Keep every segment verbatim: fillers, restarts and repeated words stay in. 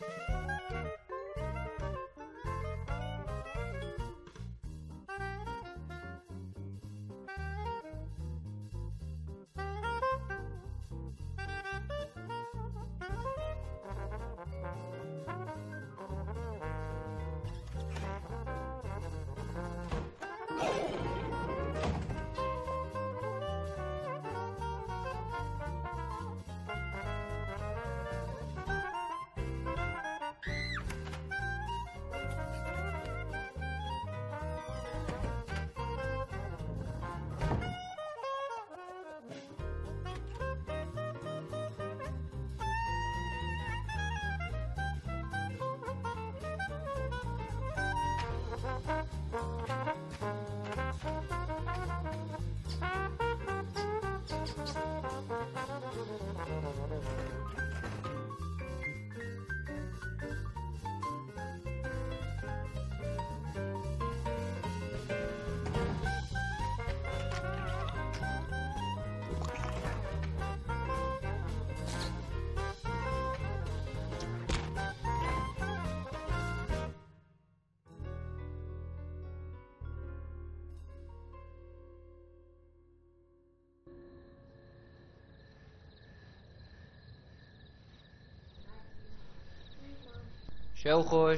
شو خوش.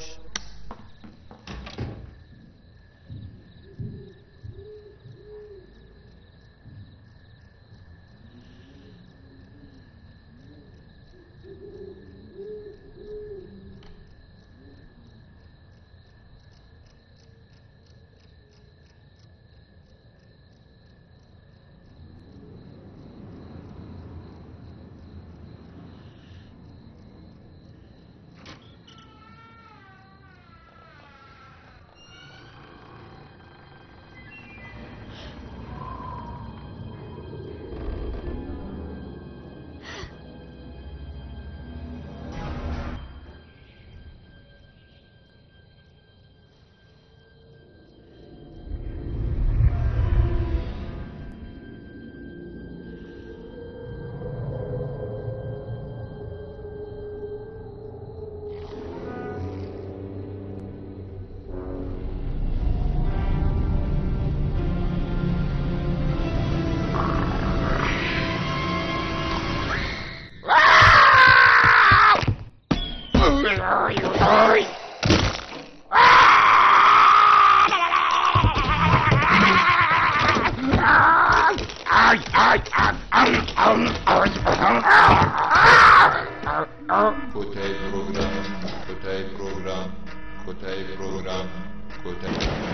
Kotay program, Kotay program, Kotay program, Kotay.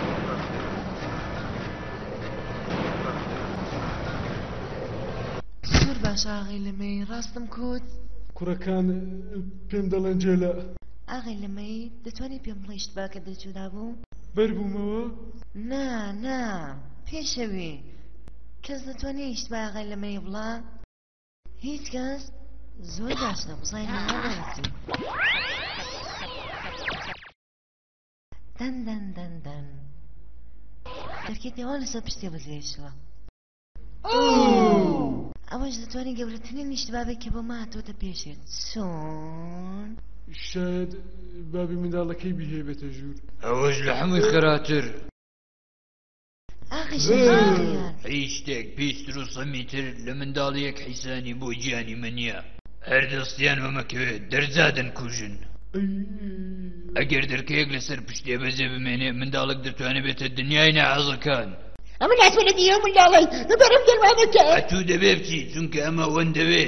زۆر باش ئاغی لەمەی ڕاستم کوت. کوڕەکان پێم دەڵێن جێلە. ئاغی لەمەی دەتوانێت پێم بڵێ شتباکە دەرچوودا بوو؟ بەربوومەوە؟ نا نا پێشەوێ کەس دەتوانێت شتبا ئاغی لەمەی بڵا؟ هیچ کەس؟ زۆر باشە بزانینەوە بەرسی. دەن دەن دەن دەن دەرکێتەوە لەسەر پشتێ بەزێشەوە. ئەوەش دەتوانێت گەورەترین نیشتبابێک کە بۆ ماتۆتە پێشێت. چۆن؟ شاید بابی منداڵەکەی بهێبێتە ژوور. ئەوەش لە هەمووی خراپتر. ئاخی شەیان هیچ شتێک پێشتر و سەمیتر لە منداڵیەک حیسانی بۆ گیانی منیە. هەر دەستیان بەمەکەوێت دەرزادن کوژن. ئەگەر دەرکەیەک لەسەر پشتێ بەجێ بمێنێ منداڵک دەتوانێت بێتە دنیای نەحەزەکان. ئەمە ناتوانێت دیێ منداڵی بەرەم دەرمانەکە. ئەتوو دەبێ بچی چونکە ئەمە وەن دەوێ.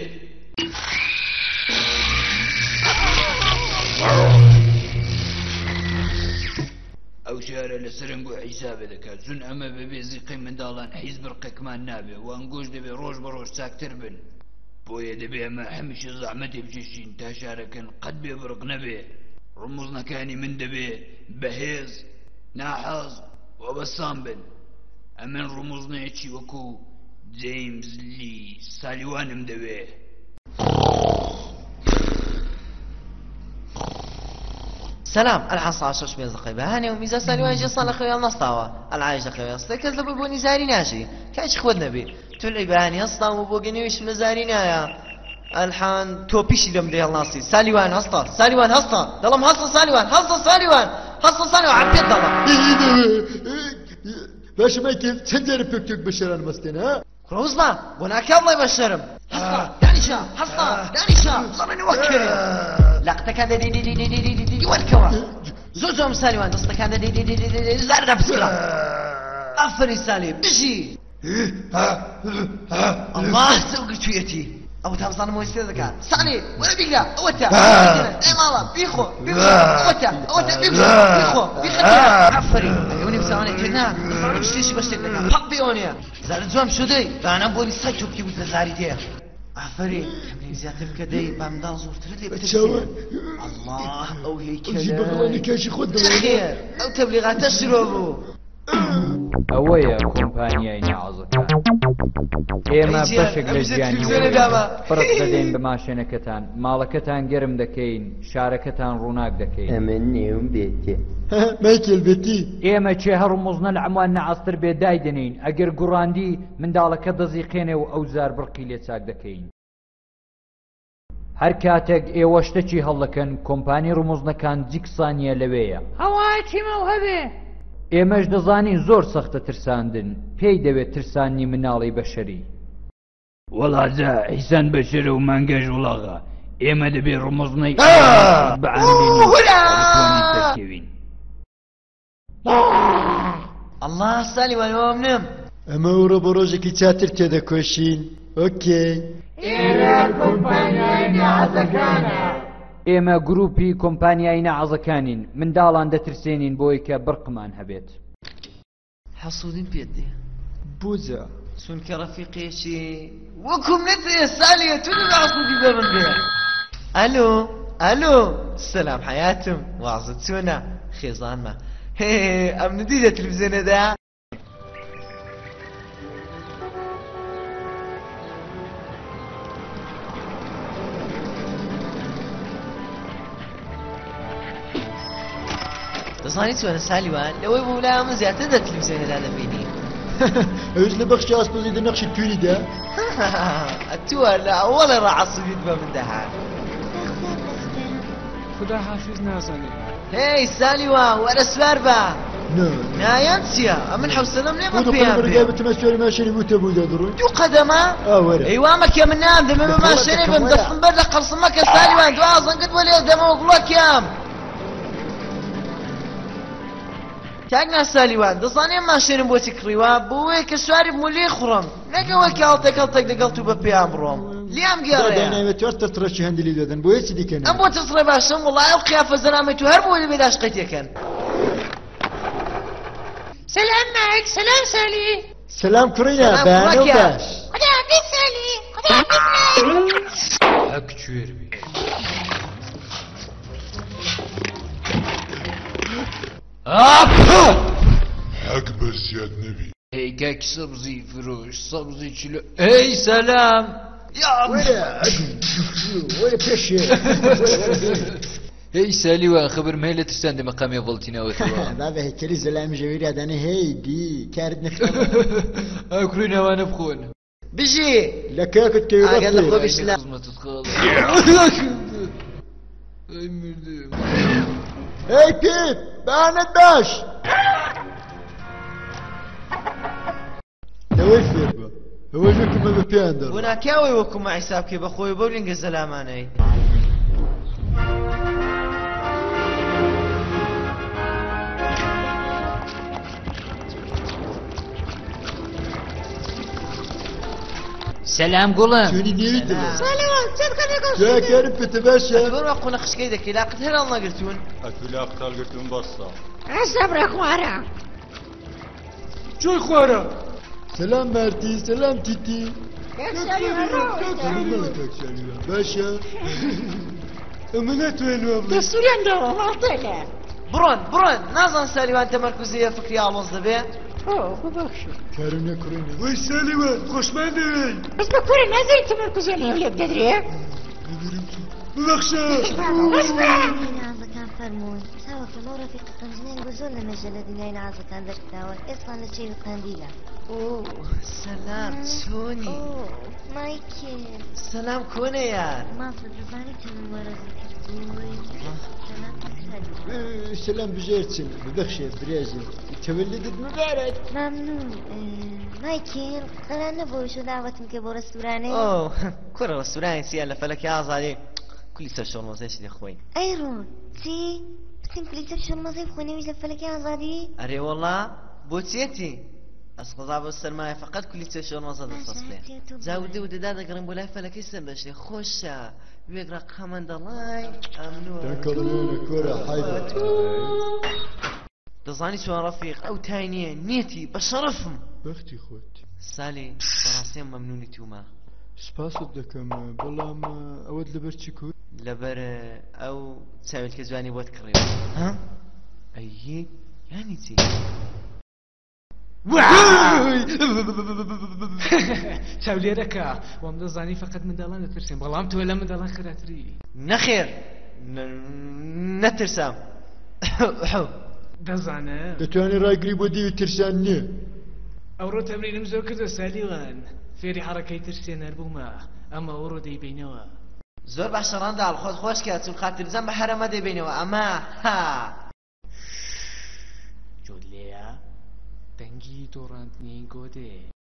ئەو شارە لە سەرنگ و حیسابێ دەکات چون ئەمە بەبێ زیقی منداڵان هیچ بڕقێکمان نابێ و ئەنگۆش دەبێ ڕۆژ بە ڕۆژ چاکتر بن. بۆیە دەبێ ئەمە هەمیشە زەحمەتێ بچێشین تا شارەکەن قەت بێ بڕق نەبێ. ڕموزنەکانی من دەبێ بەهێز ناحەز و بەسام بن. ئەمن ڕموزنەیەکی وەکو جەیمز لی سالیوانم دەوێ. سلام الحصا شش مێز دقەی بەهانێ و میزە سالیوان جێسان لە خەوێڵ نەستاوە ئەلعایش دەخەوێ ئەستە کەس لەبووی بۆ نیزاری ناژی کاچی خۆت نەبێ تو لەی بەهانی هەستام و بۆ گەنێویشم نەزاری نایە الحان تۆپیشی لەم لێ هەڵناسی سالیوان هەستە سالیوان هەستە دەڵم هەستە سالیوان هەستە سالیوان هەستە سالیوان عەپێت دەڵم باشە مایکل چەند جارە پێکتێک بەشەران مەستێن ها ڕۆزما بۆ ناکام بڵێ بەشەرم هەستە دانیشە هەستە دانیشە زەمێنی وەکرێ لاقتەکان دەدیدیدیدیدیدیدی وەرکەوە زۆر زۆر سالیوان دەستەکان دەدیدیدیدیدی زاردا بسکرا ئەفەری سالی بژی الله چەوگە توێتی ئەو تابزانم وەی سێ دەکات سالی وەرە بیگرە ئەوەتە ئەی ماڵە بیخۆ بیخۆ ئەوەتە ئەوەتە بیخۆ بیخۆ بیخەتە ئەفەری ئەوەی بزانێت کرنا شتێکی بە شتێک دەکات حەق بێوەنێ زارە جوام شدەی دانە بۆنی سای چۆپکی بود لە زاری دێ ئافرین تەمرین زیاتر بکە دەی بە منداڵ زۆرترت لێ بترسێ الله ئەو هێکەلەی خێر ئەو تەبلیغاتە شرۆ بوو ئەوەیە کۆمپانیای ناوازەکان ئێمە بەشێک لە ژیانی پڕت دەدەین بە ماشێنەکەتان ماڵەکەتان گەرم دەکەین شارەکەتان ڕووناک دەکەین ئەمە نێوم بێتێ مایکل بێتی ئێمە چێ هەڕ مۆزنە لە ئەموان نەعاستر بێ دایدنین ئەگەر گوڕاندی منداڵەکە دەزیقێنێ و ئەو زار بڕقی لێ چاک دەکەین هەر کاتێک ئێوە شتێکی هەڵدەکەن کۆمپانی ڕموزنەکان جیکسانیە لەوەیە هەوای چیمە و هەبێ ئێمەش دەزانین زۆر سەختە ترساندن پێی دەوێت ترسانی مناڵی بەشەری وەڵاجا ئیسان بەشەرە و مانگەژ وڵاغا ئێمە دەبێ ڕموزنەی بەعاملێنین الله سالیوان وام نم ئەمە وڕۆ بە ڕۆژێکی چاتر تێدەکۆشین ئۆکێ ئێرە کۆمپانیای ناوازەکانە ئێمە گروپی کۆمپانیای نەعازەکانین منداڵان دەترسێنین بۆی کە بڕقمان هەبێت حەسوودین پێت دێ بووجە چونکە ڕەفیقێکی وەکوم نەتێ سالیە تو لە حەسوودی بە من بێ ئەلۆ ئەلۆ سەلام حەیاتم وازت چۆنە خێزانمە هێ ئەم ندی لە تلڤیزیۆنەدا دەزانی چۆنە سالیوان لەوەی بوو لای من زیاتر دە تلڤیزیۆنەدا دەبینی ئەوش لە بەخشی ئاسپۆزیدە نەخشی توێنیدا ئەتووە لە ئەوەڵە ڕەعەسوبیت بە من دەهات خدا حافظ نازانێ هی سالیوان وەرە سوار بە نایان چییە؟ ئەمن حەوسەلەم لێ بە پێیان بێ بتمە سوێری ماشێنی بوتە بوو دەدڕۆی دوو قەدەمە؟ ئەیوامە کە من نام دەمێ بە ماشێنێ بم دەستم بەر لە قەڵسمەکە سالیوان دو ئازەنگت بۆ لێ دەمەوە گوڵەکیام کاک ناسالیوان دەزانێ ماشێنم بۆچی کڕیوە بۆوەیە کە سواری بمولێ خوڕم نەکەوە کە هەڵتێک هەڵتێک دەگەڵت و بە پێیان بڕۆم لیام گێڕێ دەناوێت چوار تەستڕەشی هەندلی دەدەن بۆ هیچ دیکەن ئەم بۆ تەسڕێ باشم وڵای ئەو قیافە زەرامەی تو هەر بۆ لەبێ داشقەتێکەن سلام مايك سلام سالي سلام كرينا بانو باش خدا حافظ سالي خدا حافظ مايك هەک کوێر بێ حەک بەرزیاد نەبی هەی کاکی سەبزی فرۆش سەبزی چلو هەی سەلام وەرە پێشێ هەی سالیوان خبر مەی لە ترسان دە مەقامی ڤڵتینەوەتەوە بابە هەیکەلی زەلامی ژەویری ئادانە هەی دی کارت نەکرد ئەو کوڕینەوانە بخۆن بژی لە کاکت کەوی ئاگەر لە خۆ بیشلا خزمەتت خاڵ ئەی مردم هەی پێت بانت باش لەوەی فێر بە ئەوە ژەکمە بە پێیان دەڕ بۆ ناکیاوەی وەکومە حیساب کێ بەخۆی بەو لێنگە زەلامانەی سەلام گوڵم چۆنی نێویتە سلام چەند جاکارم پێتە باشە بەر وە قوونە خشکەی دەکەی لاقت هێران نەگرتوون ئەتو لا قتالگرتون بەسە عسى خوارا جۆی خوارە سلام مارتی سلام تیتی دستوري باشە ئەمە ناتوێنەوە بڵێ عندهم منطقة بڕۆن بڕۆن نازان سالیوان تەمەرکوزیە فکری ئاڵۆز دەبێ اوه ببخشوا کارم نەکڕێنە وەی سالیوان خۆشمان دەوێی بس بكوري نازل تمركز عليه ولا بدري ببەخشە اسمع نازەکان فەرموون چاوەکەم والله رفيق قنجنين قزول لما جلد نين عازة كان درك داوة إصلا لشيء القنديلة اوه سلام توني أوه مايكل سلام كوني يا ما صدقاني تم ورز الكرتوي سلام تكسر إيه، سلام بجيرتسن ببخشة برازيل تولدت مبارك ممنون آه، مايكل قلنا بوشو دعوتم كبو رستوراني اوه كورة رستوراني سيالا فلك يا زالي كل سر شغل مزيش دي اخوي ايرون تي بتم كليتك شو المصيف خوني ويجلب فلك يا عزادي اري والله بوتيتي اسقطا بالسرماية فقط كل سر شغل مزيد التصليح زاودي ودادا قرن بولاي فلك يسلم بشي خوشا ويقرا خمن دلاي امنو تنكرون كرة حيدة دزاني شو رفيق او تاينية نيتي بشرفهم بختي خوت سالي براسين ممنوني توما سپاس دەکەم بەڵام ئەوەت لەبەر چی کوت لەبەر ئەو چاویلکە جوانی بۆت کڕی ها ئەیی یانی چی چاولێرەکە وام دەزانی فقط منداڵان دەترسێن بەڵام تۆ لە منداڵان خراپتری نەخێر نەترسام دەزانم دەتوانێت ڕایگری بۆ دیوی ترسان نییە ئەوڕۆ تەمرینم زۆر کردو سالیوان فێری حەڕەکەی ترسێنەر بوومە ئەمە ئەوڕۆ دەیبینەوە زۆر باشە ڕەنداڵ خۆت خۆش کە چون خاتر بزان بە هەرەمە دەیبینەوە ئەمە ها جۆلەیە دەنگی دۆڕاندنی گۆدێ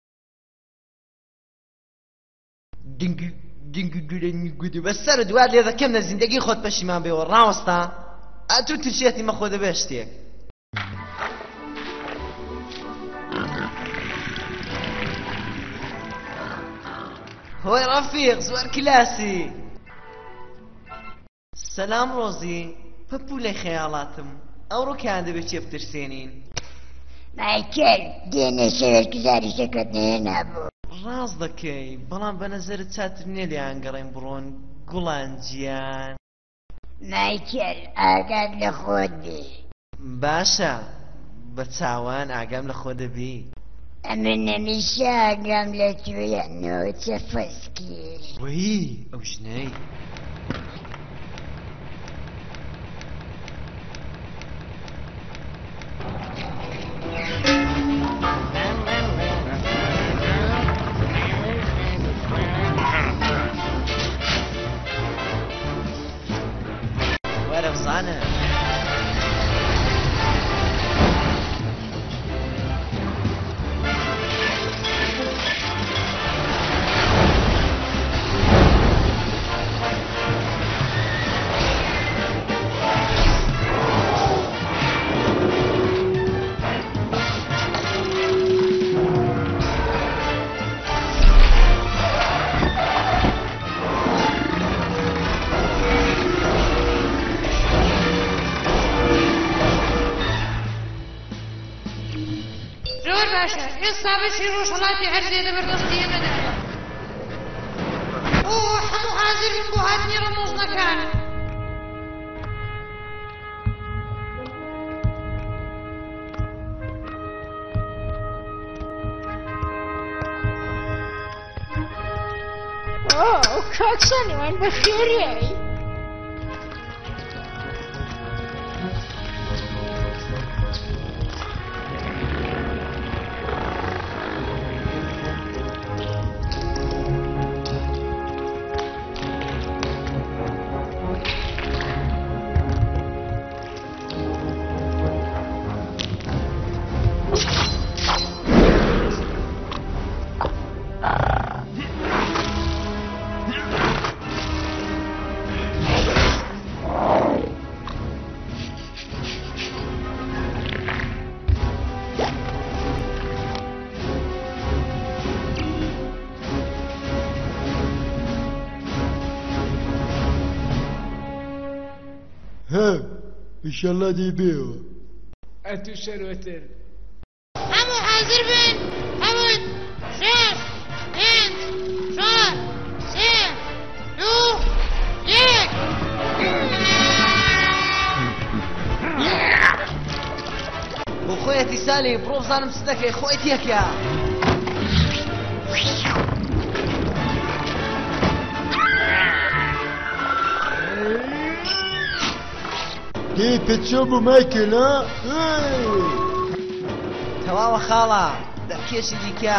دنگی دنگی گورەنی گودی بەسەر دوات لێ دەکەم لە زیندگی خۆت پەشیمان بێەوە ڕاوەستا ئەتو ترشێتی مەخۆ دەبێ شتێک هۆی ڕەفیق زۆر کلاسی سەلام ڕۆزی پەپولەی خەیاڵاتم ئەوڕۆ کیان دەبێت چێ بترسێنین مایکل دێنە شەوێت گزاری شەکەت نەیە نابوو ڕاز دەکەی بەڵام بە نەزەرت چاتر نییە لێیان گەڕێن بڕۆن گوڵان گیان مایکل ئاگات لە خۆت بێ باشە بە چاوان ئاگام لە خۆ دەبی ئەمە نەمیشە ئاگام لە توێیە نۆچە فەسکی وەی ئەو ژنەی وەرە بزانە زۆر باشە ئێستا بەچی ڕۆژهەڵاتی هەرزێ لەبەردەستیێنەدا ئۆ هەموو حازرن بۆ هاتنی ڕەمۆزنەکان ئۆ کاک سەلیمان بەخێرەی ها ئیشەڵا دەیبێەوە ئەتو شەرۆتر هەموو حازر بن هەموو شێش پێنج چوار سێ دوو یەک بۆ خۆیەتی سالی بڕۆ بزانم چ دەکەی خۆی تێکە ايه بتشوفوا مايكل ها؟ ايه تەواوە خاڵە دە کێشی دیکە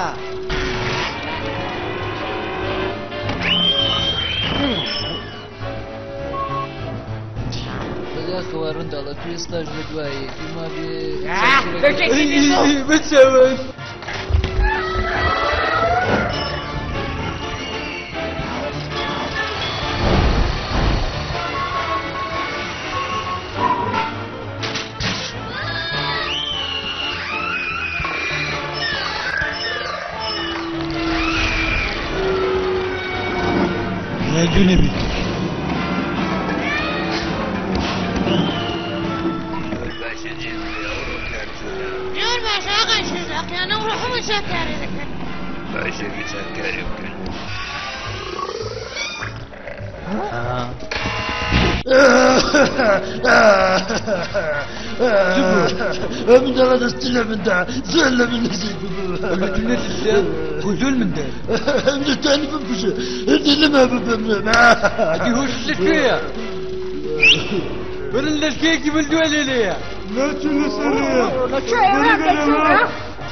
بەداخەوە ڕەنداڵە تو ئێستاش لە دوایە توما بێ بچەون نادوني بك يور باشا اقا شزاق يا نروح مسكري ذكر باشا مسكري وكن من دار استلع من دار زعل من نسيب قلنا للزاب وزول من دار من الثاني بمشي اللي ما ببمنا هدي هو الشكية ولا الشكية من دول ليا لا تشيل سريع لا تشيل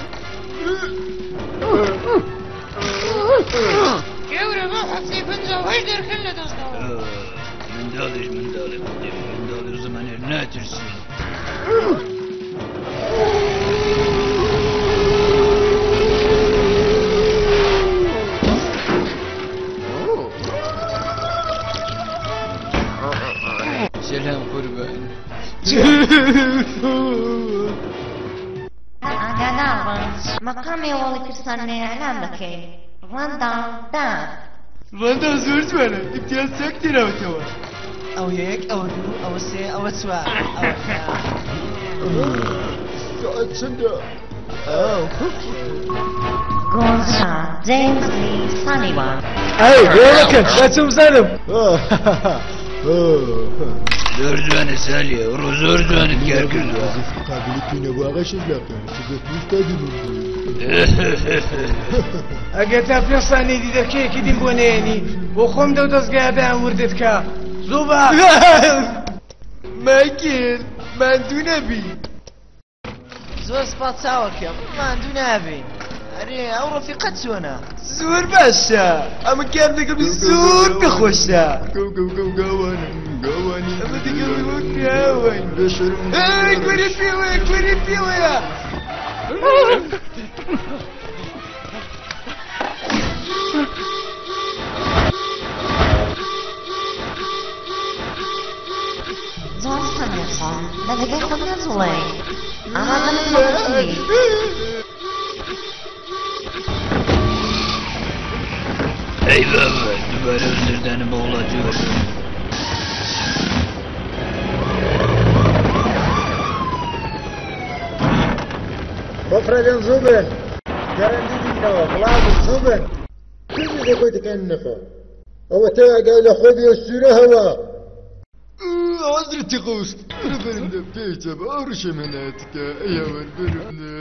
يورا ما حسي بنزا وين در كله تصدق من دالش من دالش من دالش زمان ناترسي سلام قربان ئاگاداربن مەقامی وەڵی کرسانەیە ئەلام بکەی ڕەنداڵ دار ڕەندا زۆر جوانە ئیمتیاز چەک تێراوەتەوە ئەو یەک ئەو دوو ئەوە سێ ئەوە چوار ساعت چەندە؟ گۆنزا جەیمز لی سالیوان ئەی گۆڵەکەن دەچم زانم زۆر جوانە سالیە ڕۆ زۆر جوانت کار کردووە قابلیتی نەواغەشت لاکە چگە توستادی من ئەگەر تا پێسانی دی دەکەیەکی دیم بۆ نێنی بۆ خۆم دە و دەستگایدایان وردت کە زوبا مایکل ماندوو نەبی زۆر سپاس چاوەکەم ماندوو نابین ئەرێ ئەو ڕەفیقەت چۆنە زۆر باشە ئەمە کار دەکەمی زۆر پێخۆشە گەو گەو گەو گاوانە گاوانی ئەمە دەگەڵی وەک گاوان بێشەرم ئەی کوێری پێوەیە کوێری پێوەیە زۆر سەمیێسان لە دەگەی خۆت نەزوڵێ ئامادە من نەبووی ئەی بابا دووبارە زردانە بە وڵاتی وەرە بەفرەدەن زوو بن گەرەندی بینەوە بڵاو زوو بن کردی دەکۆی دەکەن نەخە ئەوە تا ئەگای لە خۆ بێ سوورە هەوە حەزرەتی قوست برە بەرمدە پێچە بە ئەو ڕشە مەناتکە ئەیەوەر بەرمدە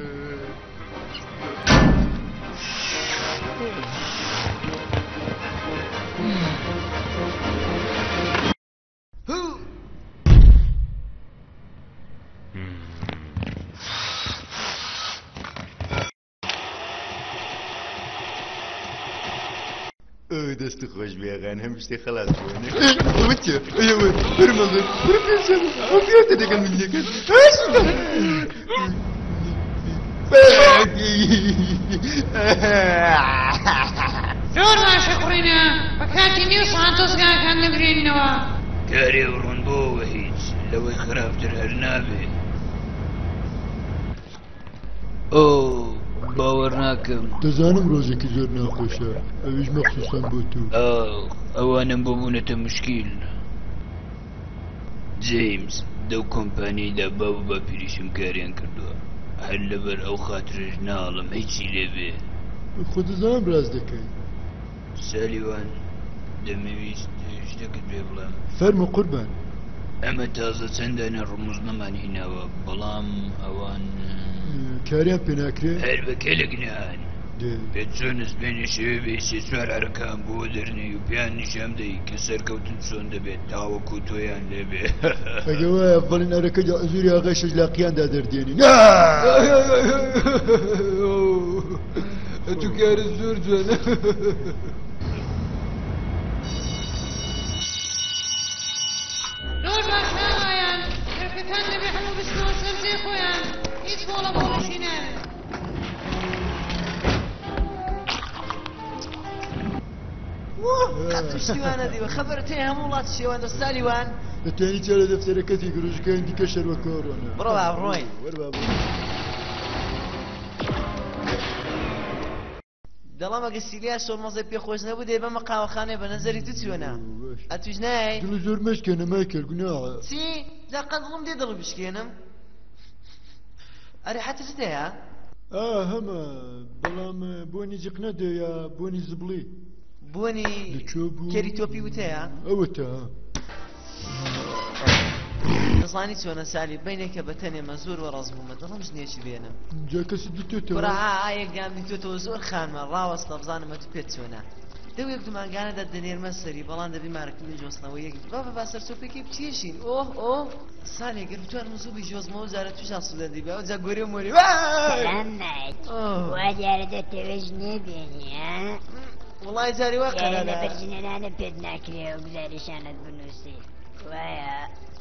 دەستی خۆش بێغان هەم شتێ خەلاص بوونە وچە ئەوە بەرمەڵێ برە پێشە ئەو پێتە دەگەن من دەکەن زۆر باشە کوڕینە بە کاتی نیو ساعت دەستگاکان نەگرێنەوە کارێ ڕوون بۆەوە هیچ لەوەی خراپتر هەر نابێ ئۆ باوەڕ ناکەم دەزانم ڕۆژێکی زۆر ناخۆشە ئەویش مەخسووسان بۆ تو ئەوانم بۆ بوونەتە مشکیل جیمز دەو کۆمپانیایدا باو بە پیریشم کاریان کردووە هەر لەبەر ئەو خاترش ناڵم هیچی لێبێ خۆ دەزانم ڕاست دەکەی سالیوان دەمەویست شتێکت پێ بڵێم فەرمە قوربان ئەمە تازە چەندانە ڕموزنەمان هیناوە بەڵام ئەوان کاریان پێ ناکرێت هەر بەکە لە گناهان پێچۆنس بێنێ شێوێ بێسێ چوار عەرەکان بۆ دەرنێ و پیان نیشان دەی کە سەرکەوتن چۆن دەبێت تاوەکو تۆیان لێبێ ئەگە وایە بەڵێن ئەرەکەدا ئەزوری ئاغای شەجلاقیاندا دەردێنین ئەتو کارە زۆر جوانە زۆر باش ناوایان کەرکەکان دەبێ هەموو بچنەوە سەر جێ خۆیان هیچ بۆڵە بۆڵەشی ناوێت قەت شتیوانە دیوە خەبەرت هەیە هەموو وڵات شێوان دەستالیوان دەتوانیت چا لە دەفتەرەکەتی گرۆژەکەیان دیکە شەروەکۆڕۆنە بڕۆ با بڕۆین دەڵام ئەگە سیلیا شۆرمەزە پێخۆش نەبوو دەی بەمە قاوەخانەی بە نەزەری تو چوەنە ئەتوش نای دڵ زۆر مەشکێنە مایکل گوناحە چی جا قەت دڵم دێ دڵ بشکێنم ئەرێ حەترت هەیە ئا هەمە بەڵام بۆنی جق نەدە یا بۆنی زبڵی بۆنی کێری تۆپی وتەیە ئەوە تا دەزانی چۆنە سالی بینێکە بە تەنێمە زۆر وەڕاز بوومە دڵم ژنێکی بێنم جا کەسی دیتۆتەوە بڕا ئایەکدام دیتۆتەوە زۆر خانمە ڕاوەستە بزانمە تو پێت چۆنە دەو یەک دومانگانەدا دەنێرمە سەری بەڵام دەبی مارەکردنی جۆستنەوە یەک بابە با سەرچۆپێکی بچێشین ئۆه ئۆ سالی گەر بتوانم زوو بیژۆزمەوە جارە توش ئاسوودەندی بێ ئەو جا گۆرێ و مۆری سەمەت وا دیارە دەتەوێژ نێبێنی ها وڵای جاری وا یارە قەرەرە لەبەر جنێنانە پێت ناکرێ و گزاریشانت بنووسی وایە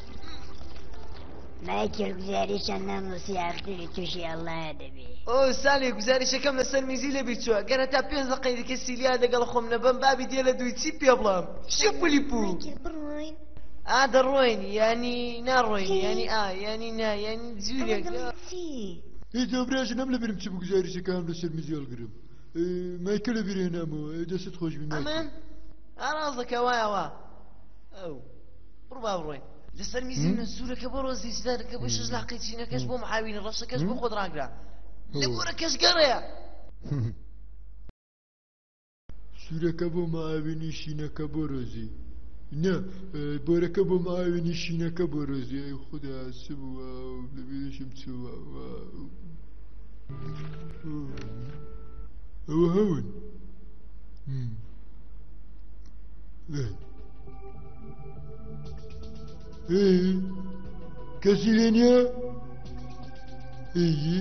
مایکل گزاریشان نامنووسی ئافتری تووشی ئەڵڵایە دەبێ ئۆ سالی گوزاریشەکەم لەسەر میزی لەبیر چووە گەر هەتا پێنج دەقەی دیکە سیلیا دەگەڵ خۆم نەبەم بابی دێ لە دوی چی پێ بڵام شپولی پوو بڕۆین ئا دەڕۆین ینی ناڕۆین ینی ئا ینی نا ینی جوورێک هیچ ئەوبراژ نەم لەبیرم چی بوو گوزاریشەکەم لەسەر میزی هەڵگرم مایکل لەبیر هێنامەوە دەست خۆش بی مایکل ئەمن ئاراز دەکە وایە وا ئەو بڕ با بڕۆین لەسەر میزینە سوورەکە بۆ ڕۆزی زدارەکە بۆ شەش لاقی چینەکەش بۆ محاوینە ڕەشەکەش بۆ خۆت ڕاگرا لە گۆرەکەش گەڕەیە سوورەکە بۆ ماوێنی شینەکە بۆ ڕۆزی نه بۆرەکە بۆ ماوێنی شینەکە بۆ ڕۆزی ئەی خوددا چ بووە لەبیرشم چووە ئەوە هەون کەسی لێ نییە ئەیی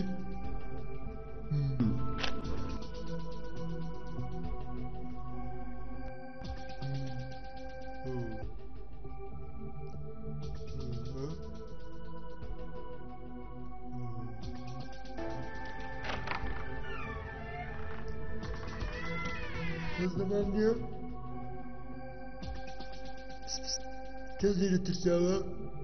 کەس لەمان نییە کەس لێرە ترساوە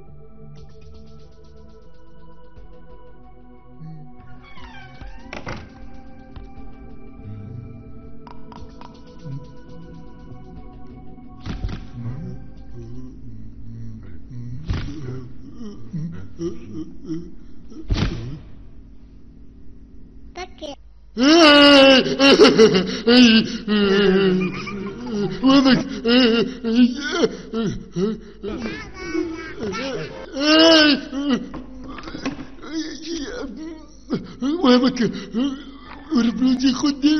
وامك وامك وربلوتي خدي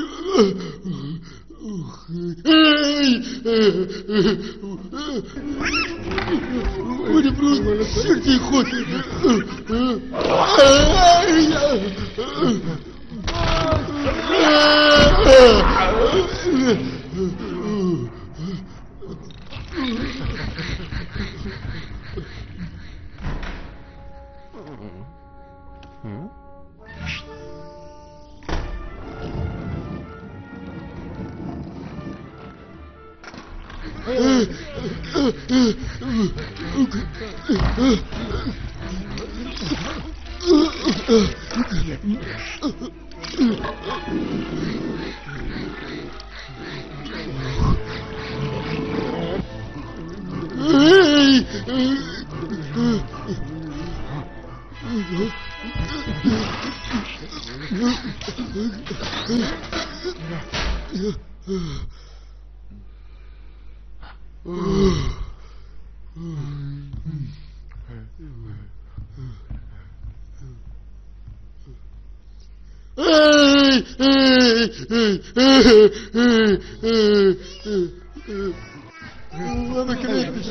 وربلوتي سرتي خدي وما كملتش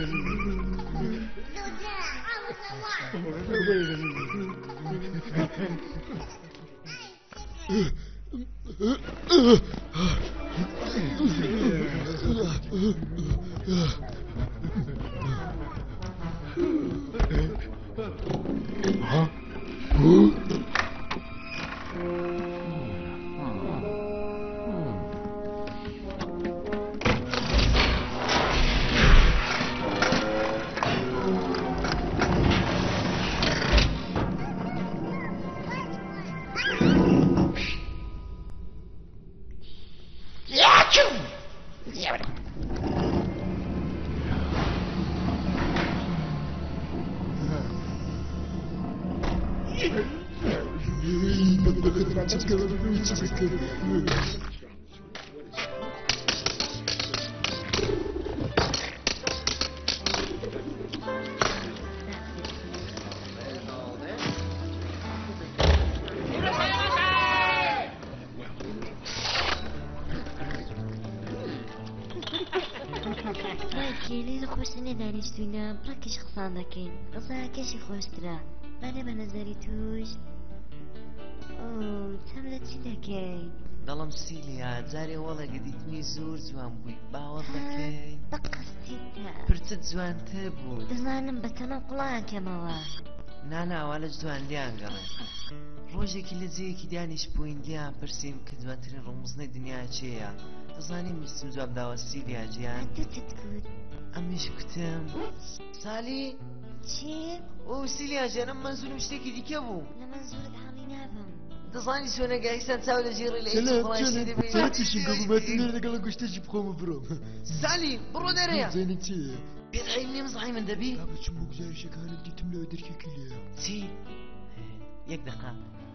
كيلي خوشتني دانیشتوینە بڕێکیش قسان دەکەین ڕزاکەشی خۆشترە بەنێ بە نەزەری توش چەم لە چی دەکەی دەڵم سیلیا جارێ وەڵێگە دیتنی زۆر جوان بووی باوەڕ دەکەی بەقەستیتە پرچت جوانتر بوو دەزانم بە تەمە قوڵان کەمەوە ناناوا لە جوان لیان گەڕێ ڕۆژێکی لە جەیەکی دانیش بووین لیان پرسییم کە جوانترین ڕۆمزنەی دنیا چێیە دەزانیم ویستم جواب داوە سیلیا گیان دوتت گوت ئەمیش کوتم سالی چی؟ ئەو سیلیا ژێنم مەنزوورم شتێکی دیکە بوو لە مەنزوورت هەڵی نابم دەزانی سوێنەگایستان چاو لە ژێڕی لە هیچ خۆڵاشی دەبێت سەرەتیشم گەڵومەتی لێرە لەگەڵ گوشتێکی بخۆمە بڕۆم سالی بڕۆ دەرەیە زێنی چیە؟ پێدعیم لێم زعی من دەبی بچم بۆ گزارشەکانت دیتم لەوە دەرکێکی لێە چی؟ یەک دەقا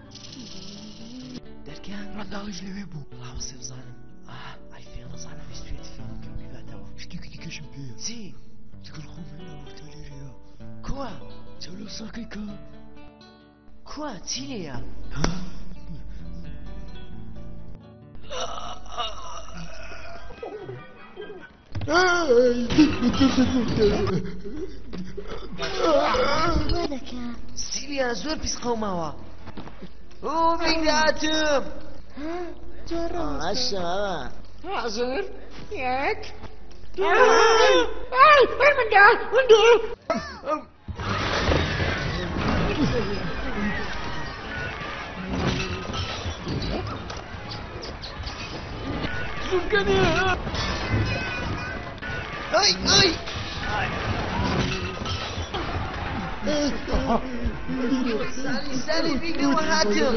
دەرکیان ڕەنداڵیش لەوێ بوو وڵاوە سێ بزانم ئای فێڵ دەزانم ویستوێتی فێڵەکەم بیباتەوە شتێکی دیکەشم پێیە چی؟ دەگەڵ خۆم هێناوەرتە لێرەیە کووە؟ چەلۆ ساقی کە کووە چی لێیە؟ سیلیا زۆر پیس قەوماوە ئۆ بینگاتم عشا حاضر ياك من ده من ده اي اي سالي سالي بيقدر وهاتم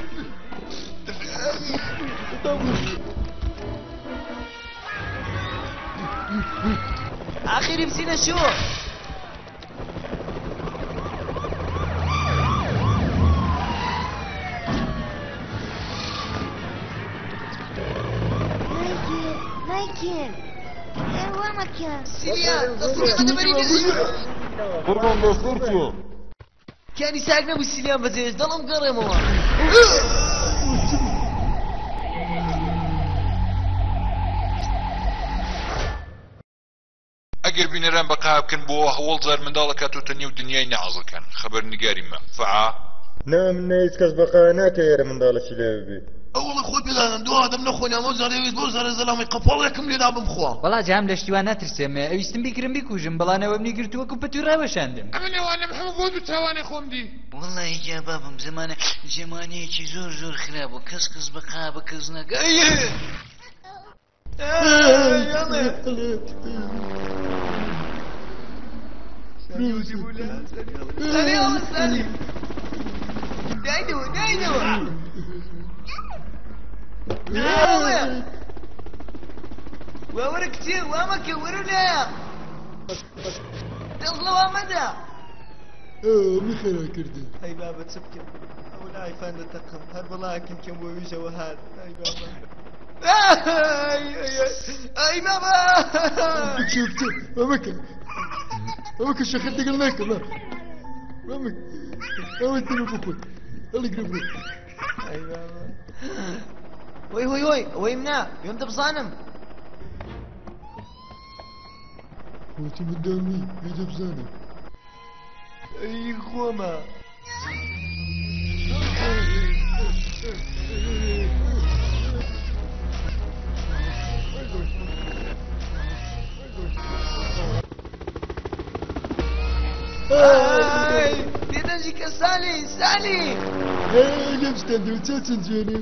اخيري بسينا شو مايكل وامك يا سيليا تصريح هذا بريد بردون دستورتو كان يساعدنا بالسيليا بزيج ضلهم قرموا ئەگەر بینەران بەقا بکەن بۆ هەوڵ زار منداڵەکە تۆتەنی و دنیای نەعازەکەن خەبەرنگاری مەنفەعە نام هیچ کەس بەقا ناکەوێرە منداڵەکی لێ ببێ ئەوڵی خۆی بێدانن دو ئادەم نەخۆنیان بۆ زارەویست بۆ زارە زەلامی قەپاڵێکم لێدا بمخوا وەڵا جام لە شتیوان ناترسێمە ئەویستم بیکرم بیکوژم بەڵانەوە منی گرتووەکو پەتوی ڕاوەشاندم ئەمە لێوانم هەموو بۆ دوو تاوانێ خۆم دی وەڵی جا بابم زمانە زمانەیەکی زۆر زۆر خراپە کەس کەس بەقا بە کەس نەگەیە سالي والله سالي دايدو دايدو ناوي وورك كتير وامك ورونا تغلوا مدى اه مخرا كردي هاي بابا تسبكي اول هاي فان تقم هاد والله كم كم ويجا وهاد هاي بابا هاي بابا شوف شوف وامك وامك الشيخ قلناك ما وامك وامك تنو بخوي يلا قرب وای وای وای ئەوەی منە پێم دەبزانم وەتی منداڵی پێ دەبزانم ئەی خۆمە پێدەنجی کە سالی سالی لەم شتەندەوە چا چەند جوێنێ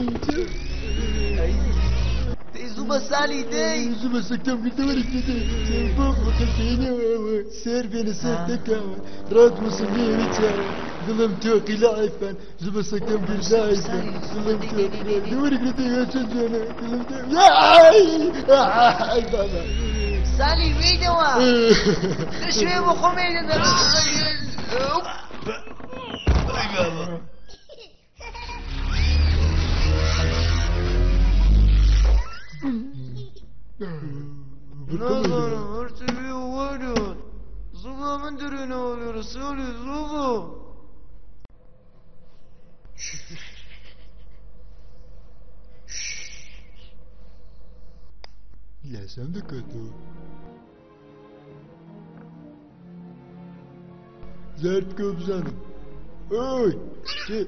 دەی زوو بە سالی دەی زوو بە سەکتەم گردەوەرێک دەدەی بۆ خەکەینەوە سێر بێنە سەر دەکەوە ڕات موسمیێوی چاوە دڵم تۆقی لە ئایفان زوو بە سەکتەم گردایفان دڵم تۆقی دەوەرێک دەدەی چەند جوێنە دڵم ئای بابا سالی وێیدەوە دەشوێ بۆ خۆمێ دەدەم نازانم هەرچەوێ وەرن زوو بۆ من دەرێنەوە لێرە سالی زوو بۆ یاسام دەکاتەوە زار بکەوە بزانم ئۆی چێ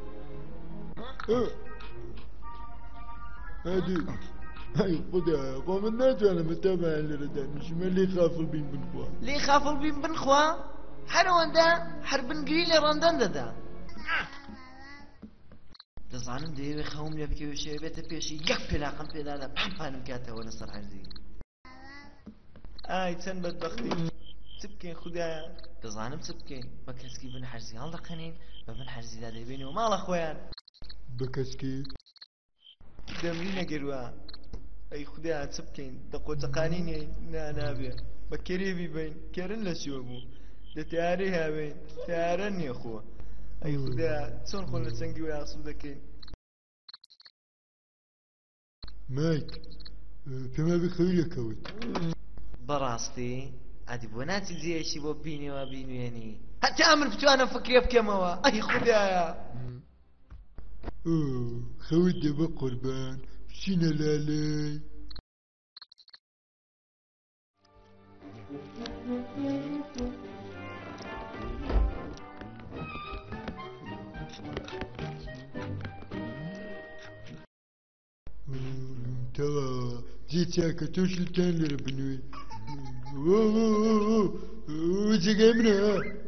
هادی ئەی خوددا خۆ من ناتوانم تەمان لێرە دانیشمە لێ خافڵ بین بنخوا لێ خافڵ بین بنخوا هەرەوەندە هەر بنگری لە ڕەندەن دەدا دەزانم دەیەوێ خەوم لێ بکەوێ شێوە بێتە پێشی یەک پێلاقم پێدادا پامپانم کاتەوە لەسەر عەرزی ئای چەند بەدبەختی چ بکەین خوددایە دەزانم چ بکەین بە کەسکی بن حەرزی هەڵدەقەنین بە بن حەرزیدا دەیبێنەوە ماڵە خۆیان بە کەسکی دەمری نەگەروە ئەی خوددایە چ بکەین دەقۆچەقانی نێ نانابێ بە کێرێبی بین کێرن لە چیوە بوو دە تیارەی هاوێن تیارە نێخۆ ئەی خوددایە چۆن خۆن لە چەنگی وە ئاسوو دەکەین مایک پێما بخەویەکەوت بەڕاستی ئادی بۆ ناچی جێشی بۆ بینەوە بینوێنی هەتا من بتوانم فکرێ بکەمەوە ئەی خوددایە خەوت دێ بە قوربان بچینە لالەی تەواوە جێ چاکە تۆش لتان لێرە بنوێ جێگای منە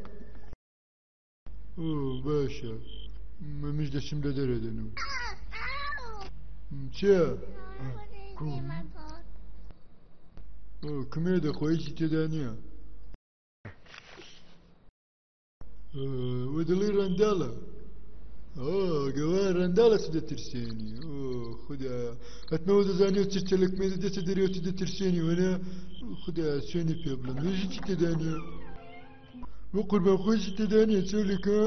باشە مەمیش دەچم لە دەرە دەنەوە چێ کمێ دەخۆیشی تێدا نییە وە دڵی ڕەنداڵە گەوا ڕەنداڵە چ دەترسێنی خوددایە هەتمەوە دەزانێ و چرچەلەکمێ دەچە دەرێوەتی دەترسێنی وەنە خوددایە سوێنی پێ بڵم نوێژی چی تێدا نییە وە قوربان خۆشی تێدا نییە چۆلێکە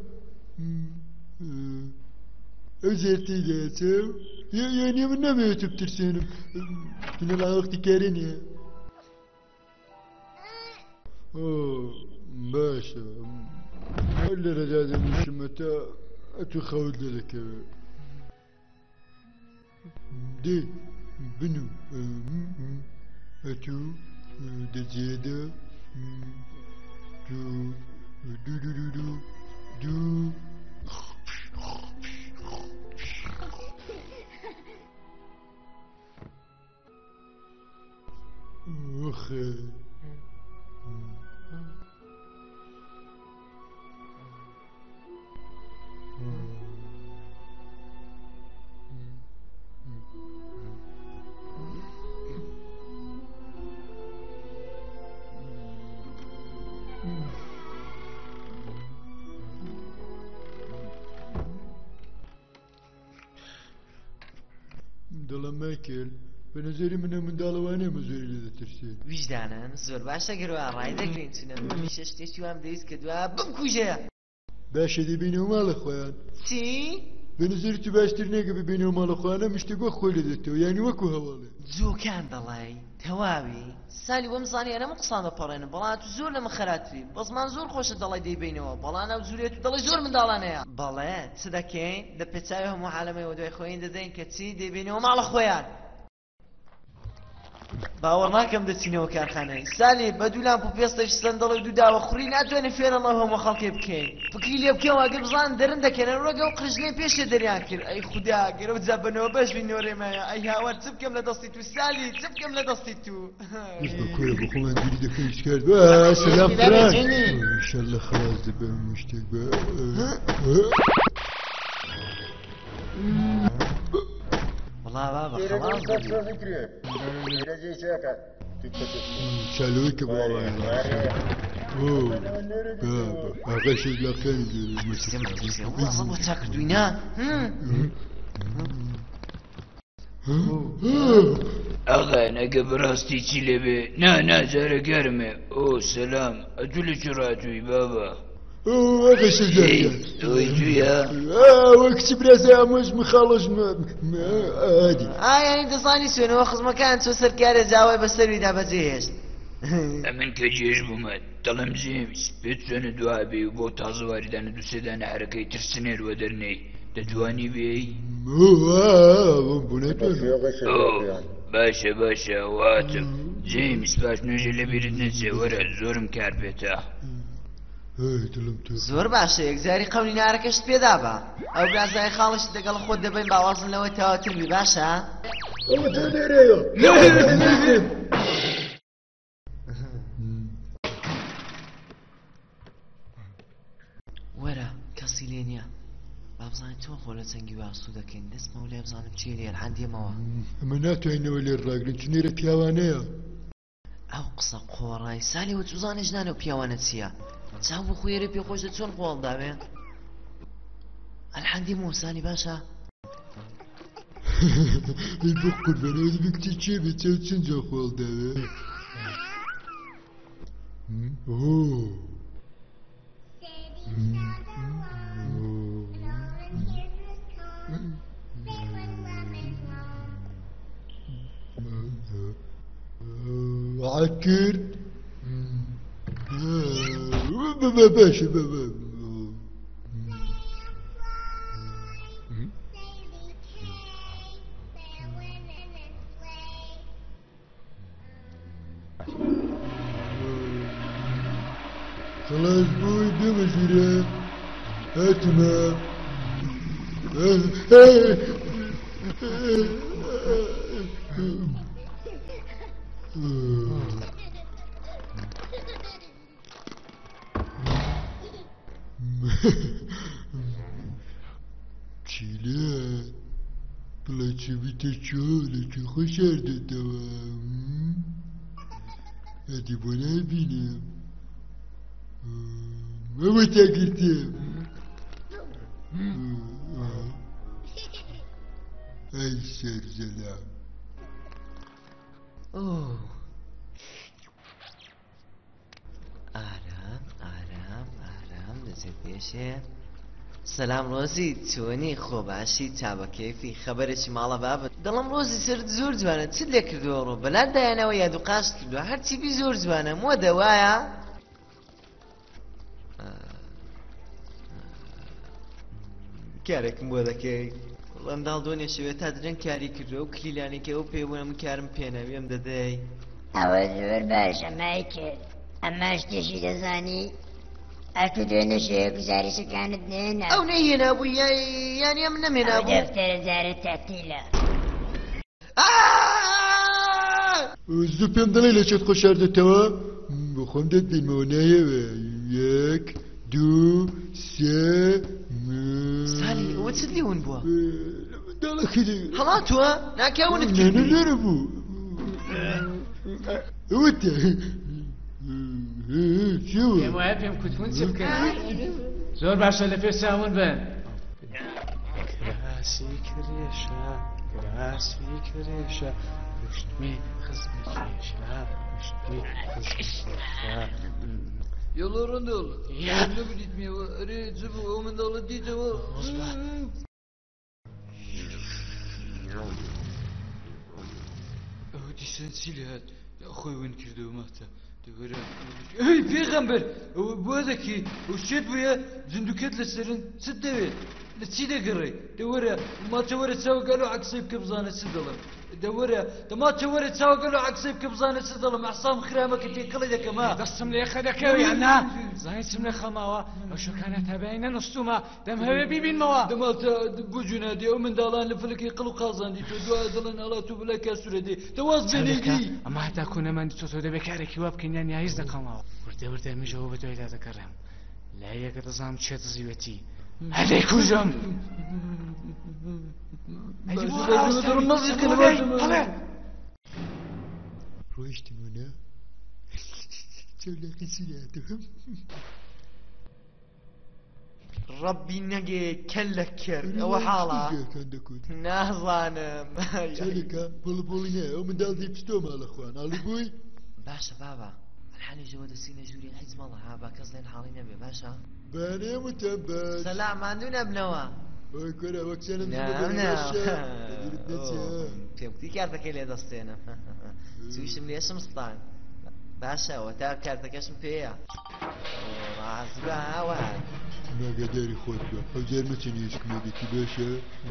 ئەو زێرتەی دەچە یانیە من نامەوێت تۆ بترسێنم تونە لە وەختی کارێ نییە باشە هەر لێرەدا دەمیشمەتە ئەتو خەوت لێ دەکەوێ دێ بنو ئەتو دەجێدە دوو دوو دوو دوو دوو دوو أخي دەڵام مایکل بە نەزەری منە منداڵەوانێ مەزۆری لێ دەترسێت ویژدانن زۆر باشە گەروە ڕای دەگرین چونە میشە شتێکی وام دەویست کە دووە بمکوژێ باشە دەبینەوە ماڵە خۆیان چی؟ بنظر تو باشترینێکە ببینێ و ماڵەخواانە مشتێک وە خۆی لە دێتەوە یانی وەکو هەواڵێ جووکان دەڵێ تەواوی سالی وەم زانی ئەرەمە قسان دەپەڕێنە بەڵام تو زۆر لەمە خەراتری بەزمان زۆر خۆشە دەڵی دەیبینەوە بەڵام ئەو زورێت و دەڵی زۆر منداڵانەیە بەڵێ چ دەکەین لە پێچاوی هەموو عالەمەوە دوای خۆین دەدەین کە چی دەیبینەوە ماڵە خۆیان باوەڕ ناکەم دەچینەوە کارخانەی سالی بە دوو لامپ و پێستەش سندڵی دوو داوە خوڕی ناتوانێ فێرەڵەوە هەموو خەڵکێ بکەین فکری لێ بکەوە ئەگەر بزان دەرن دەکەنە ڕۆگە و قژنەی پێشێ دەریان کرد ئەی خوددا گەرە جا بنەوە بەش بینەوە ڕێمایە ئەی هاوار چ بکەم لە دەستی تو سالی چ بکەم لە دەستی تو بەکۆرە بە خۆمان دووری دەکەی شکارد سەلام فران ئینشەڵڵا خەلاص دەبێم شتێک بە والله بابا خلاص شالوي كبار اوه بابا اغش لكن والله صبر تاكر دوينا اغا نقب راستي تشيلبي نا نا زارة قرمي اوه سلام ادولي شراتوي بابا اوه اغش لكن ويجو يا اه وقت براسي مش مخلص عادي اه يعني انت صاني سنة واخذ مكان تو سركاري جاوي بسروي دا بجيش من كجيش بومد طلم جيمس بيت سنة دوابي وبو تازواري دانا دو سيدان حركي ترسنير ودرني ددواني بي اوه بونيتو اوه باشا باشا واتم جيمس باش نجي لبيرد نسي ورا زورم كاربيتا زۆر باشە یەکجاری قەونی نارەکەشت پێدا بە ئەو برازای خاڵش دەگەڵ خۆت دەبین باوازن لەوەی تەواترمی باشە وەرە کەسی لێ نییە با بزانین تۆ خۆ لە چەنگی واسوو دەکەین دەستمە و لێ بزانم چی لێ هەندێمەوە ئەمە ناتوانینەوە لێ ڕاگرن چنێرە پیاوانەیە ئەو قسە قۆڕای سالی وە توزانێ ژنانە و پیاوانە چییە چاو بۆ خۆیێرە پێخۆشە چۆن خۆڵ داوێ ئەلحەندی مۆسانی باشە ای بۆ قوربانەوە بکتی چێ بێ چاو چەنجا خۆڵ داوێ عكر بابا باشا بابا خلاص بوي بيما جيران هاتما چیله بلا چه بیتا چاله چه خوشر دادوام ادی بانه بینم ماما تاگرتم ای سرزلم اوه آرام آرام آرام دەچێت پێشێ سەلام ڕۆزی چۆنی خۆ باشی چابە کەیفی خەبەرێکی ماڵە بابن دڵم ڕۆزی سرد زۆر جوانە چت لێ کردووە ڕۆ بەلار دایانەوە یاد و قاست کردووە هەرچی بی زۆر جوانە مۆ دەوایە کارێکم بۆ دەکەی ئەمداڵ دۆنێ شوێت تا درەنگ کاری کردووە و کلیلانێکە ئەو پێبوونە من کارم پێنەوێم دەدەی ئەوە زۆر باشە مایکل ئەمما شتێکی دەزانی ئەتو دوێنێ شێوە گوزاریشەکانت نێنە ئەو نەهێنا بوو یانی ئەم نەمێنا ئەو بوو دەفتەرە زارە تەتیلە زوو پێم دەڵێ لە چێت خۆشار دێتەوە بۆ خۆم دەتبینمەوە نایەوە یەک دوو سێ سالی ئەوە چت لێون بووە داڵەکەی هەڵاتووە ناکاونت کرد نانە لێرە بوو ئەوەتە پێم وایە پێم کوتمون چ بکەن زۆر باشە لە پێ چاون بن کراسی کرێشە کراسی کرێشە پشتمی خزمی کێشە پشتمی خزمی کێشە Yollar onda ol. Ya. Ne bileyim ya. Araya zıbı o mandalı değil de o. ئەوە دیسان چی لە هات خۆی ون کردەوە ماتە دەوەرە ئەی پێغەمبەر ئەوە بۆ دەکەی ئەو شێت بووە زندووکەت لەسەرن چت دەوێت لە چی دەگەڕێ دەوەرە ماچەوەرە چاوەگەل و عەکسەی بکە بزانە چ دەڵم دەوەرە دەماچەوەرە چاوەگەل و عەکسەی بکە بزانە چ دەڵم ئەحسام خرامەکە تێکەڵی دەکەم ها دەستم لێ خەدەکەوی هەنا زانی چم لە خەماوە ئەو شەکانە تابعی نەنووسمە دەم هەوێ بیبینمەوە دەماتە بۆ جوونادی ئەو منداڵان لە فلکی قڵ و قازاندی تۆ دوای دڵن ئەڵا تو بڵای کاسوورە دێ دەواز بێنێدی ئەمە هەتا کۆنەمەندی تۆ تۆ دەبێ کارێکی وا بکەین یان هیچ دەکەمەوە وردە وردە میژەوە بە دوای دادەگەڕێم لایەکە دەزانم چێتە زیوەتی هەدەی کوژم ڕۆیشتم وەنا چاولاقی سیلاتەوە ڕەبی نەگێ کەل لە کرد ئەوە حاڵە نازانم چالێکە پڵ پۆڵی نایە ئەو منداڵ دەی پستۆ ماڵە خوان ئاڵی بووی باشە بابا الحانی ژەوە دەسینە ژووری حیز مەڵە ها با کەس لێن حاڵی نەبێ باشە بانێ وتم باش سەلام ماندوو نەبنەوە ئەوی کۆرە وەکسێنم پێم کوتی کارتەکەی لێ دەستێنم تویشم لێشم ستان باشەوە تا کارتەکەشم پێیە ڕازبە ئەوە ناگاداری خۆت بە ئەو جار مەچەنی هێشکمێدێکی باشە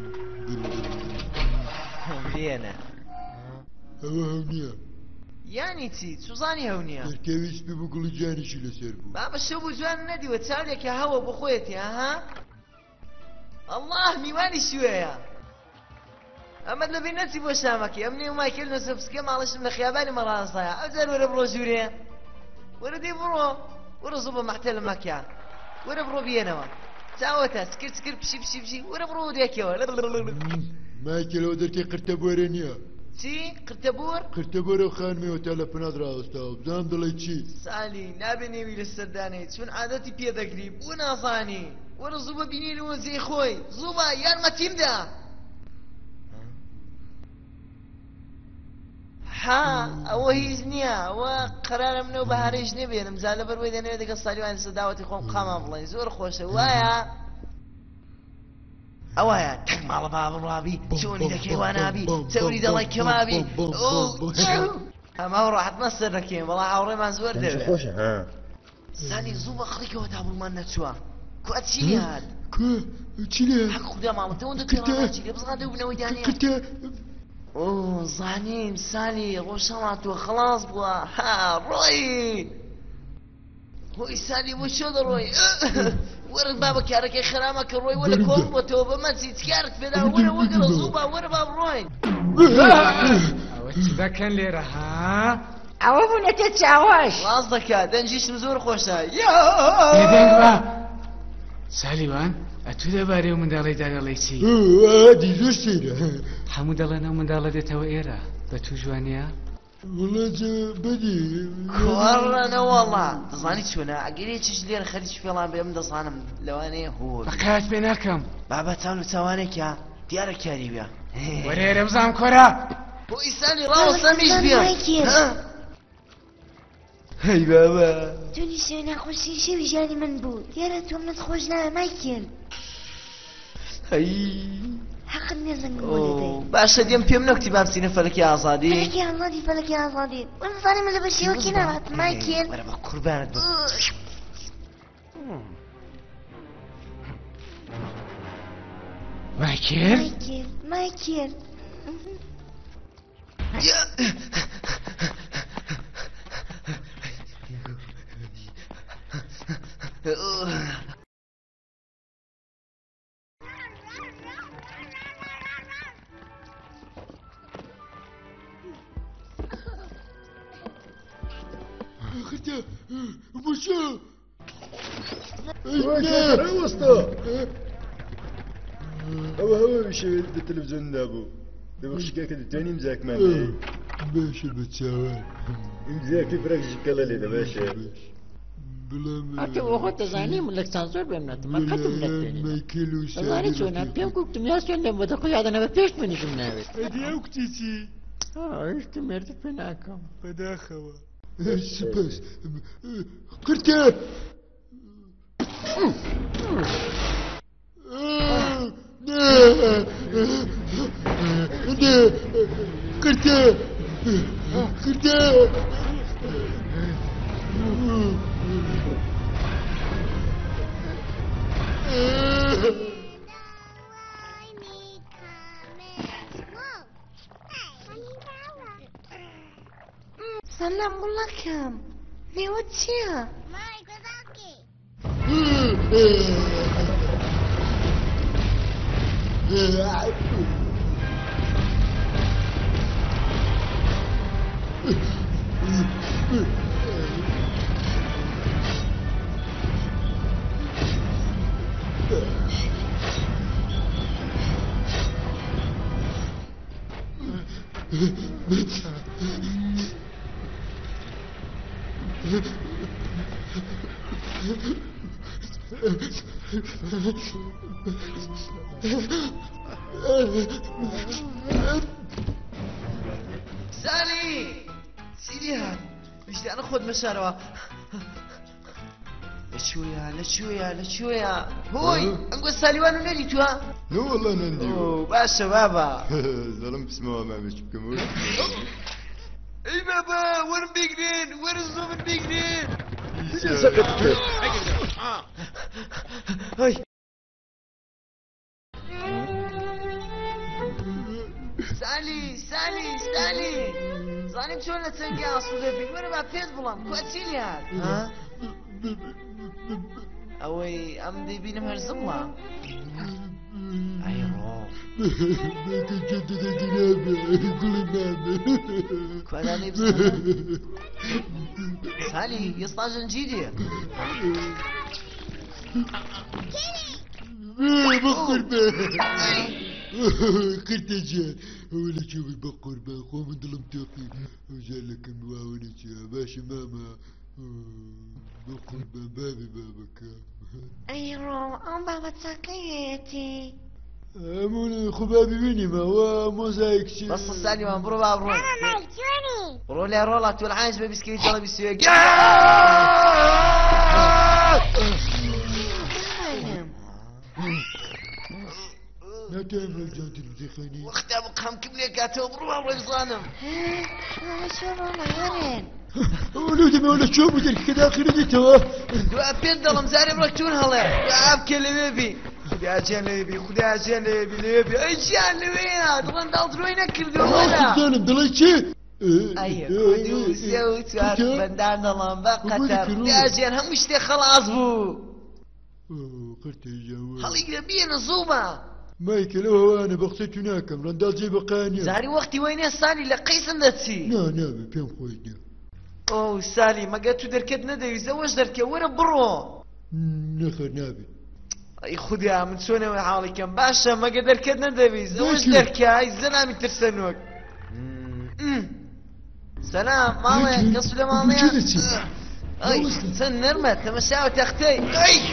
بێنە ئەوە هەو نییە یانی چی سوزانی هەو نییە کەویست پێ بۆ گوڵی جانیشی لەسەر بوو بابە شەو بوو جوان نەدیوە چاولێکە هەوە بۆ خۆیەتی ئەها ئەڵڵاه میوانی شوێیە ئەمە لەبێ نەچی بۆ شامەکەی ئەم نێو مایکل نەسەفسکە ماڵشم لە خیابانی مەڕاستایە ئەو جار وەرە بڕۆ ژوورێ وەرە دێ بڕۆ وەرە زوو بە مەحتە لە مەکە وەرە بڕۆ بێنەوە چاوەتە سکر سکر پشی پشی پشی وەرە بڕۆ دێکەوە مایکلەوە دەرکەی قرتەبوەرە نییە چی قرتەبوور قرتەبوەرە خانمەوە تا لە پنات ڕاوەستاوە بزانم دڵی چی سالی نابێنێوی لە سەردانەی چون عادەتی پێدەگری بوو نازانی وەرە زوو بە بینێنەوە جێی خۆی زوو بە یارمەتیمدا ها ئەوە هیچ نییە ئەوە قەرارە منەوە بەهارەیش نەبێنم جا لەبەر وەی دەنەوێت دەگەڵ سالیوان لەسەر داوەتی خۆم قامان بڵێن زۆر خۆشە وایە ئەوەیە تەک ماڵە بابڕابی چۆنی دەکەی وانابی چەوری دەڵی کەمابی ئەمە ڕاحەتمە سەر دەکەین بەڵا هاوڕێمان زۆر دەوێت سالی زوو بە خەڵکەوە تا بڵمان نەچووە کو چی هات چی لێ حەق خوددا ماڵەتەوە دەکەڕاچی لێ بزغان دەبنەوەی دانێ ئۆ زانیم سالی ڕۆژهەڵاتوە خلاص بووە ها ڕۆی هۆی سالی بۆ چۆ دەڕۆی وەرە بابە کارەکەی خراپە کە ڕۆی وەرە کۆڵ بۆتەوە بەمەچی چ کارت پێدا وەرە وەگەڕە زوو با وەرە با بڕۆین ئەوە چ دەکەن لێرە ها ئەوە بوونەتە چاوەش ڕاست دەکات دەنجیشم زۆر خۆشە بێدەنگبە سالیوان ئەتو دەبارەی و منداڵی داگەڵی چی دی زۆر سەیرە هەموو دەڵێن ئەو منداڵە دێتەوە ئێرە بە تو جوانیە وڵاجە بەدی کوڕەنە وەڵا دەزانی چۆنە ئەگەری چیش لێرە خەریک فێڵان بێ من دەزانم لەوانەیە هۆ بەقات پێ ناکەم بابە چاون و چاوانێکە دیارە کاری بێ وەرێرە بزانم کۆرە بۆ ئیسانی ڕاوەسەمیش بێ هەی بابە تونی سێ نەخۆشی شەوی ژانی من بوو دیارە تۆ منت خۆش ناوە مایکل هەی حەقت نێزم بۆ دەدەی باشە دێم پێم نەکتی بابچینە فەلەکی ئازادی فەلەکی ئازادی فەلەکی ئازادی وەزانێ من لە بەشێوەکی ناڕات مایکل وەرە بە قوربانت بە مایکل مایکل مایکل خرتە بۆشە وەستە ئەوە هەوە بشەوێت لە تەلەڤیزیۆندا بوو دەبخشیکەکە دەتوانیم زاکمان باشە بە چاوان ئیمزاکەی فراکشی کەڵە لێدە باشە ئەتە بۆ خۆت دەزانی من لە سانسۆر بێم نەتمە قەتم نەتێنێت دەزانی چۆنە پێم کوکتم یا سوێن لێم بۆ دەخۆ یادەنەوە پێش منیشم ناوێت ئەدی ئەو کتی چی هیچ مێردت پێ ناکەم بەداخەوە سپاس قرتە أنا كرتا كرتا سلام مڵەکەم نێوە چییە؟ سالي سيدي هاد وجدي انا خذ مسارة لشوية لشوية لشوية هوي انقول سالي وانا نادي توها لا والله نندي اوه باشا بابا ظلم بسموها ما مش بكمل اي بابا وين بيجرين وين الزوم بيجرين هاي سالي سالي سالي زاني شلون تلقى اصلا بيك وين ما فيز بلان كواتشيلي هاد ها اوي ام دي بين مرزمة اي روف لكن جدد الجنابة كل ماما كوالاني بسنة سالي يسطاجن جيدي بقر بقى كنت جاء ولا شوف البقر بقى قوم ظلم توقي وجاء لك المعاونة باشا ماما بقر بابي بابك أيرو أم بابا تساكيتي أمون خبابي مني ما هو موزايك شيء بس الثاني ما برو بابا برو برو لي رولا تقول عايز بسكيت ولا بسويق لا تعمل جاتي بزخاني وقت ابو قام كملي كاتو برو بابا يصانم شو رولا يرين ولودي ما ولا شو بدك كذا خليني توا دوا بين ضلم زاري بركتون هلا دوا بكلمي بي خدي اجانبي خدي اجانبي ليبي اجانبي ضلن ضل وين كردو ولا ظالم ضل شيء ايوه خدو سوي توات بندان ضلم بقتر خدي اجان هم مشتي خلاص بو قلت الجواب هل بينا زوبا مايكل هو انا بقصيت هناك رندال زي بقاني زاري وقتي وين سالي لقيس ندتي لا لا بيم خوينا اوه سالي ما قلت دركت ندوي زوج دركه وين برو نخر نابي اي خديها من سونا وحالي كم باشا ما قدر كدنا ندوي زوج دركه هاي الزلمه ترسنوك سلام ماما قصد ماما اي سن نرمت تمشى وتختي اي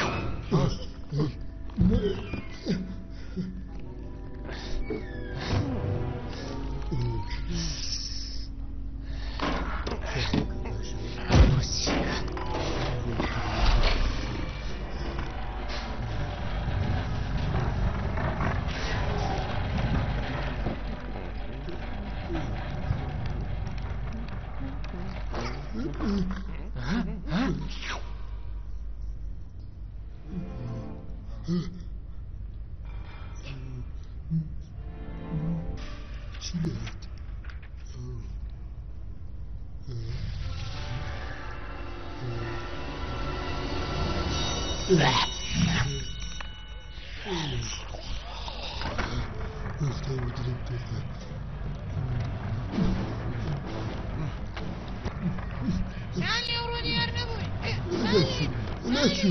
سالي وروني يا ارنبوي لا شو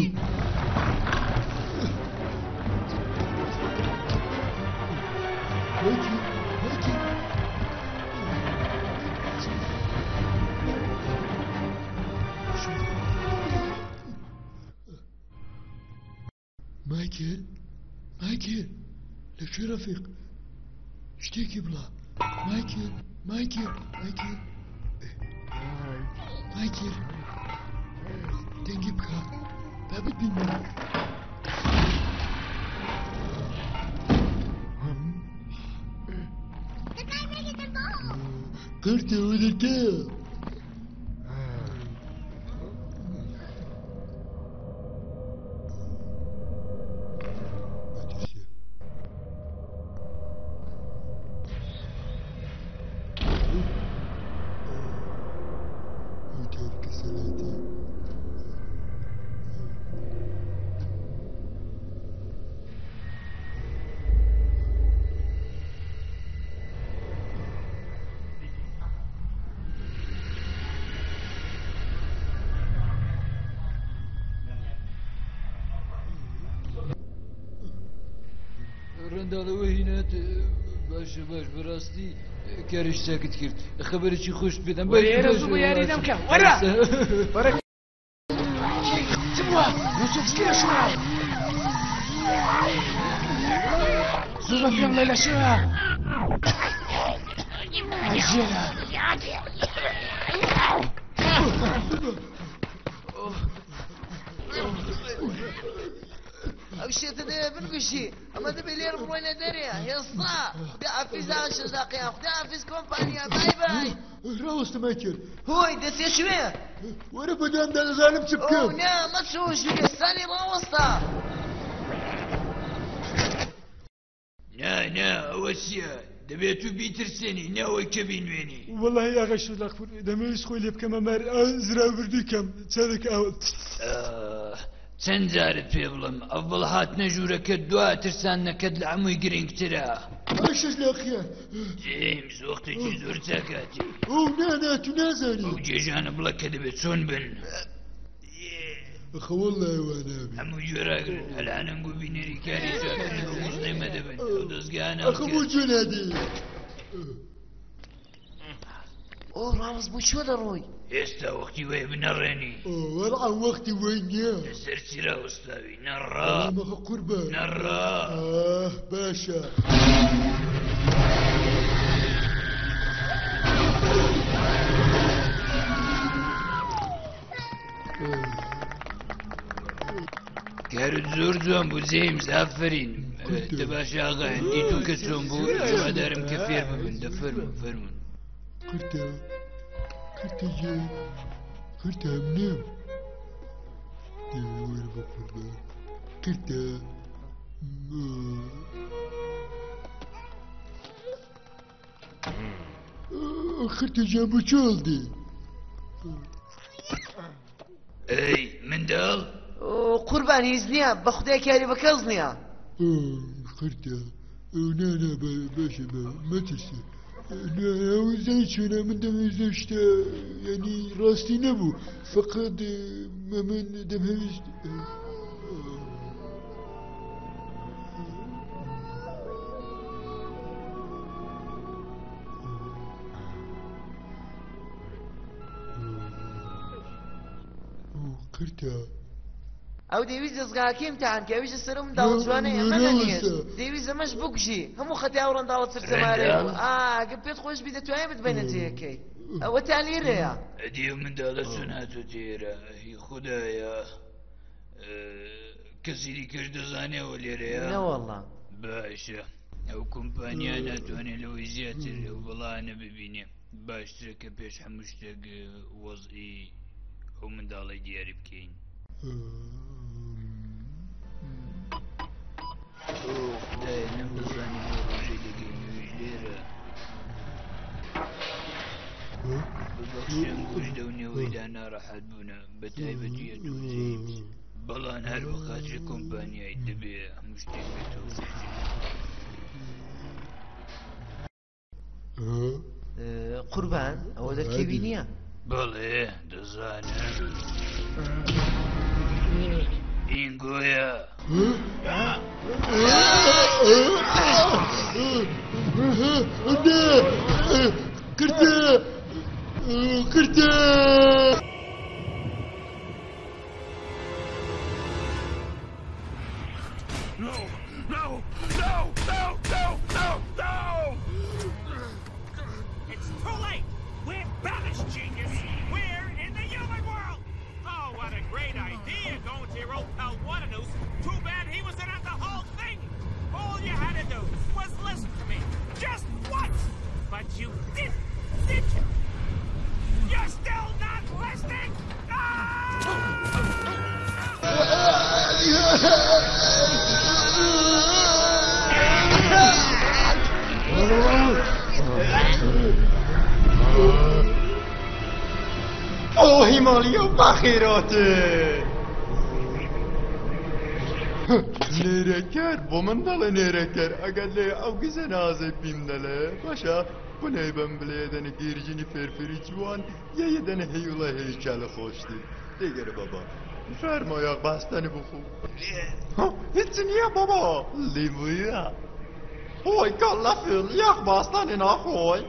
هاتي هاتي مايكل مايكل لك شو رفيق اشتكي بلا مايكل مايكل مايكل مايكل تنجيبك بابد منك قرتي ولدك ڕەنداڵەوە هینات باشە باش بەڕاستی کاریش چاکت کرد خەبەرێکی خۆش بدەم وەرە زوو بە یاری دەمکە وەرە وەرە چ بووە یوسوفسکی لەشوە زوو بە پێم لێ لەشوە ئەژێرە ئەو شێتە دەوێ بنگوشی ئەمە دەبێ لێر بڕۆینە دەرێ هێستا خدا حافیز ئاشە داقیان خدا حافیز کۆمپانیا بای بای ڕاوەستەمە کرد هۆی دەستێ شوێ وەرە بەدامدا دەزانم چ بکەم ئەو نا مەچۆ شوێستانی ڕاوەستا نا نا ئەوە چییە دەبێت و بیترسێنی نەوەی کە بینوێنی وەڵی ئاغا شەلاقپور دەمەویست خۆی لێ بکەمە مەر زراوردی کەم چارێک ئەوە چەند جارت پێ بڵم ئەڤڵ هاتنە ژوورەکە دواترسانەکەت لە هەمووی گرنگترە شەش لاقیە جیمز وەختێکی زۆر چاکاتی ئەو نانا تو نازانی ئەو جێژانە بڵە کە دەبێت چۆن بن خەوەڵڵای وانابێ هەموو جۆراگرن هەلانەنگ و بینێری کاری جاکردن بە مزدەیمە دەبن ئەو دەستگانە ئەخەبوو چۆ نادێ ئۆ ڕاوەست بوو چۆ دەڕۆی ئێستا وەختی وێ بنەڕێنی وەڵعا وەختی وەی نییە لەسەر چیرا وەستاوی نەڕا مەخە قوربە نەڕا باشە کارت زۆر جوان بوو جیمز ئافرین دە باشە ئاغا هەندی تو کە چۆن بوو هیوادارم کە فێر ببن دەفەرمون فەرمون قرتە قرتە جێ قرتە منم وەرە بە قوربە قرتە قرتە جیان بۆ چۆڵ دێ ئەی منداڵ قوربان هیچ نییە بە خودای کاری بە کەس نییە قرتە نانا باشە بە مەترسە ئەو زەی چۆنە من دەمەویستە شتە ینی ڕاستی نەبوو فقط من دەمەویست قرتە ئەو دەویست دەستگاکە ئیمتیحان کە ئەویشە سەر منداڵ جوانە ئەمە نەنیێت دەویست ئەمەش بکوژی هەموو خەتیا ئەو ڕەنداڵە چرچەمارەی ئاگە پێت خۆش بی دەتوانێت بتبێنە جێیەکەی ئەوە تا لێرەیە ئەدی و منداڵە چۆن هاتۆ تێرە هی خودایە کەسی دیکەش دەزانێەوە لێرەیە نەوەڵڵا باشە ئەو کۆمپانیا ناتوانێت لەوەی زیاتر ئەو بەڵانە ببینێ باشترە کە پێش هەموو شتێک وەزئی ئەو منداڵی دیاری بکەین خدایە نەمدەزانی بۆ ڕۆژەی دەگەینەوەی لێرە ببەخشم گوش دەونەوەیدا ناڕەحەت بوونە بە تایبەتیە دوو جیمز بەڵام هەر بە خاتری کۆمپانیای دەبێ هەموو شتێک بێتەوە سەرجەم قوربان ئەوە دەرکێوی نییە بەڵێ دەزانم این گویا کرده کرده No, no, no, no, no, no, no! It's too late! We're banished, genius! We're in the human world! Oh, what a great idea going to your old pal Waternoose. Too bad he was in on the whole thing! All you had to do was listen to me, just once! But you didn't, did you? مالية وباخيراتي نيركر بومن دل نيركر اگر لي او جنازة بيمنله باشا بني بن بليدن گيرجيني فرفري جوان يا يدن هيولا هيكل خوشتي دیگر بابا فرمایا بستنی بخو ها هیچ نیه بابا لیمویا هوی کلا فیل یک بستنی نخوی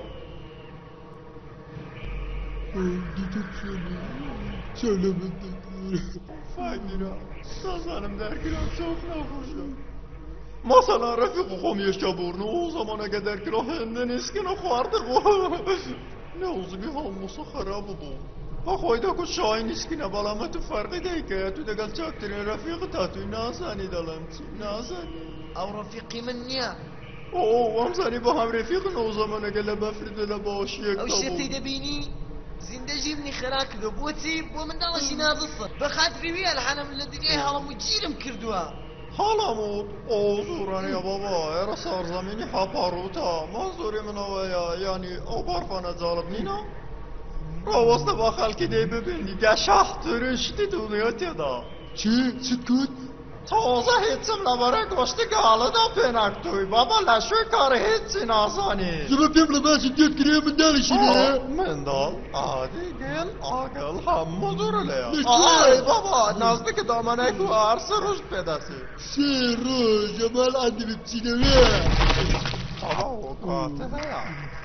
دیگر چلی سلامت دکتر فایدینا سازانم درگیرم çok نخوشم مثلا رفیق خوم یشکا برنو o zamana kadar ki rahinden eskine خواردق ne oldu bir halmusu خراب بود أخوي داكو شاين إسكنا بلا ما تفرق ديك تو دقل تاكترين رفيق تاتو ناساني دلمتي ناساني أو رفيقي منيا أوه وامزاني بهم رفيق نو زمان قال بفرد لباشيك أو شتي دبيني زندجي مني خراك ذبوتي ومن الله شي ناضصة بخاطري ويا الحنم الذي هلا مجيرم كردوها حالا مود اوزوران یا بابا ایرا سرزمینی حپاروتا منظوری من اویا یعنی او برفانه جالب نینا راوسته با خلکی دی ببینی که شهر ترشتی دونیات یادا چی؟ چیت کود؟ تازه هیچم لباره گوشتی گاله دا پینک توی بابا لشوی کار هیچی نازانی زبا بیم لباسی دیت کریه من دالشی نه؟ من دال آدی گل آگل هم مدور لیا آی بابا نزدیک دامنه کو هر سه روز پیداسی سه روز جمال عندي بتسينويه بابا وقاته هیا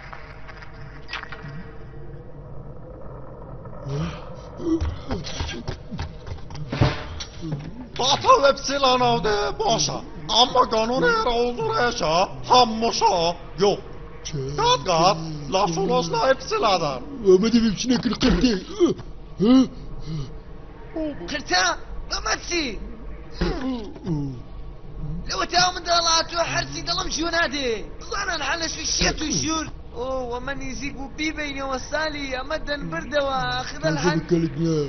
Batal hepsiyle navde başa. Ama kanun her olduğuruşa hammoşa yok. Kat kat laf olosla hepsiyle dar. Ama da hepsine kırkırdı. قرتا بمسي لو تاو من دلاتو حرسي دلم شو نادي ظنا الحل شو الشيت وشور اوه ومن يزيق بي بيني وسالي امدا برده واخذ الحل بكلقناه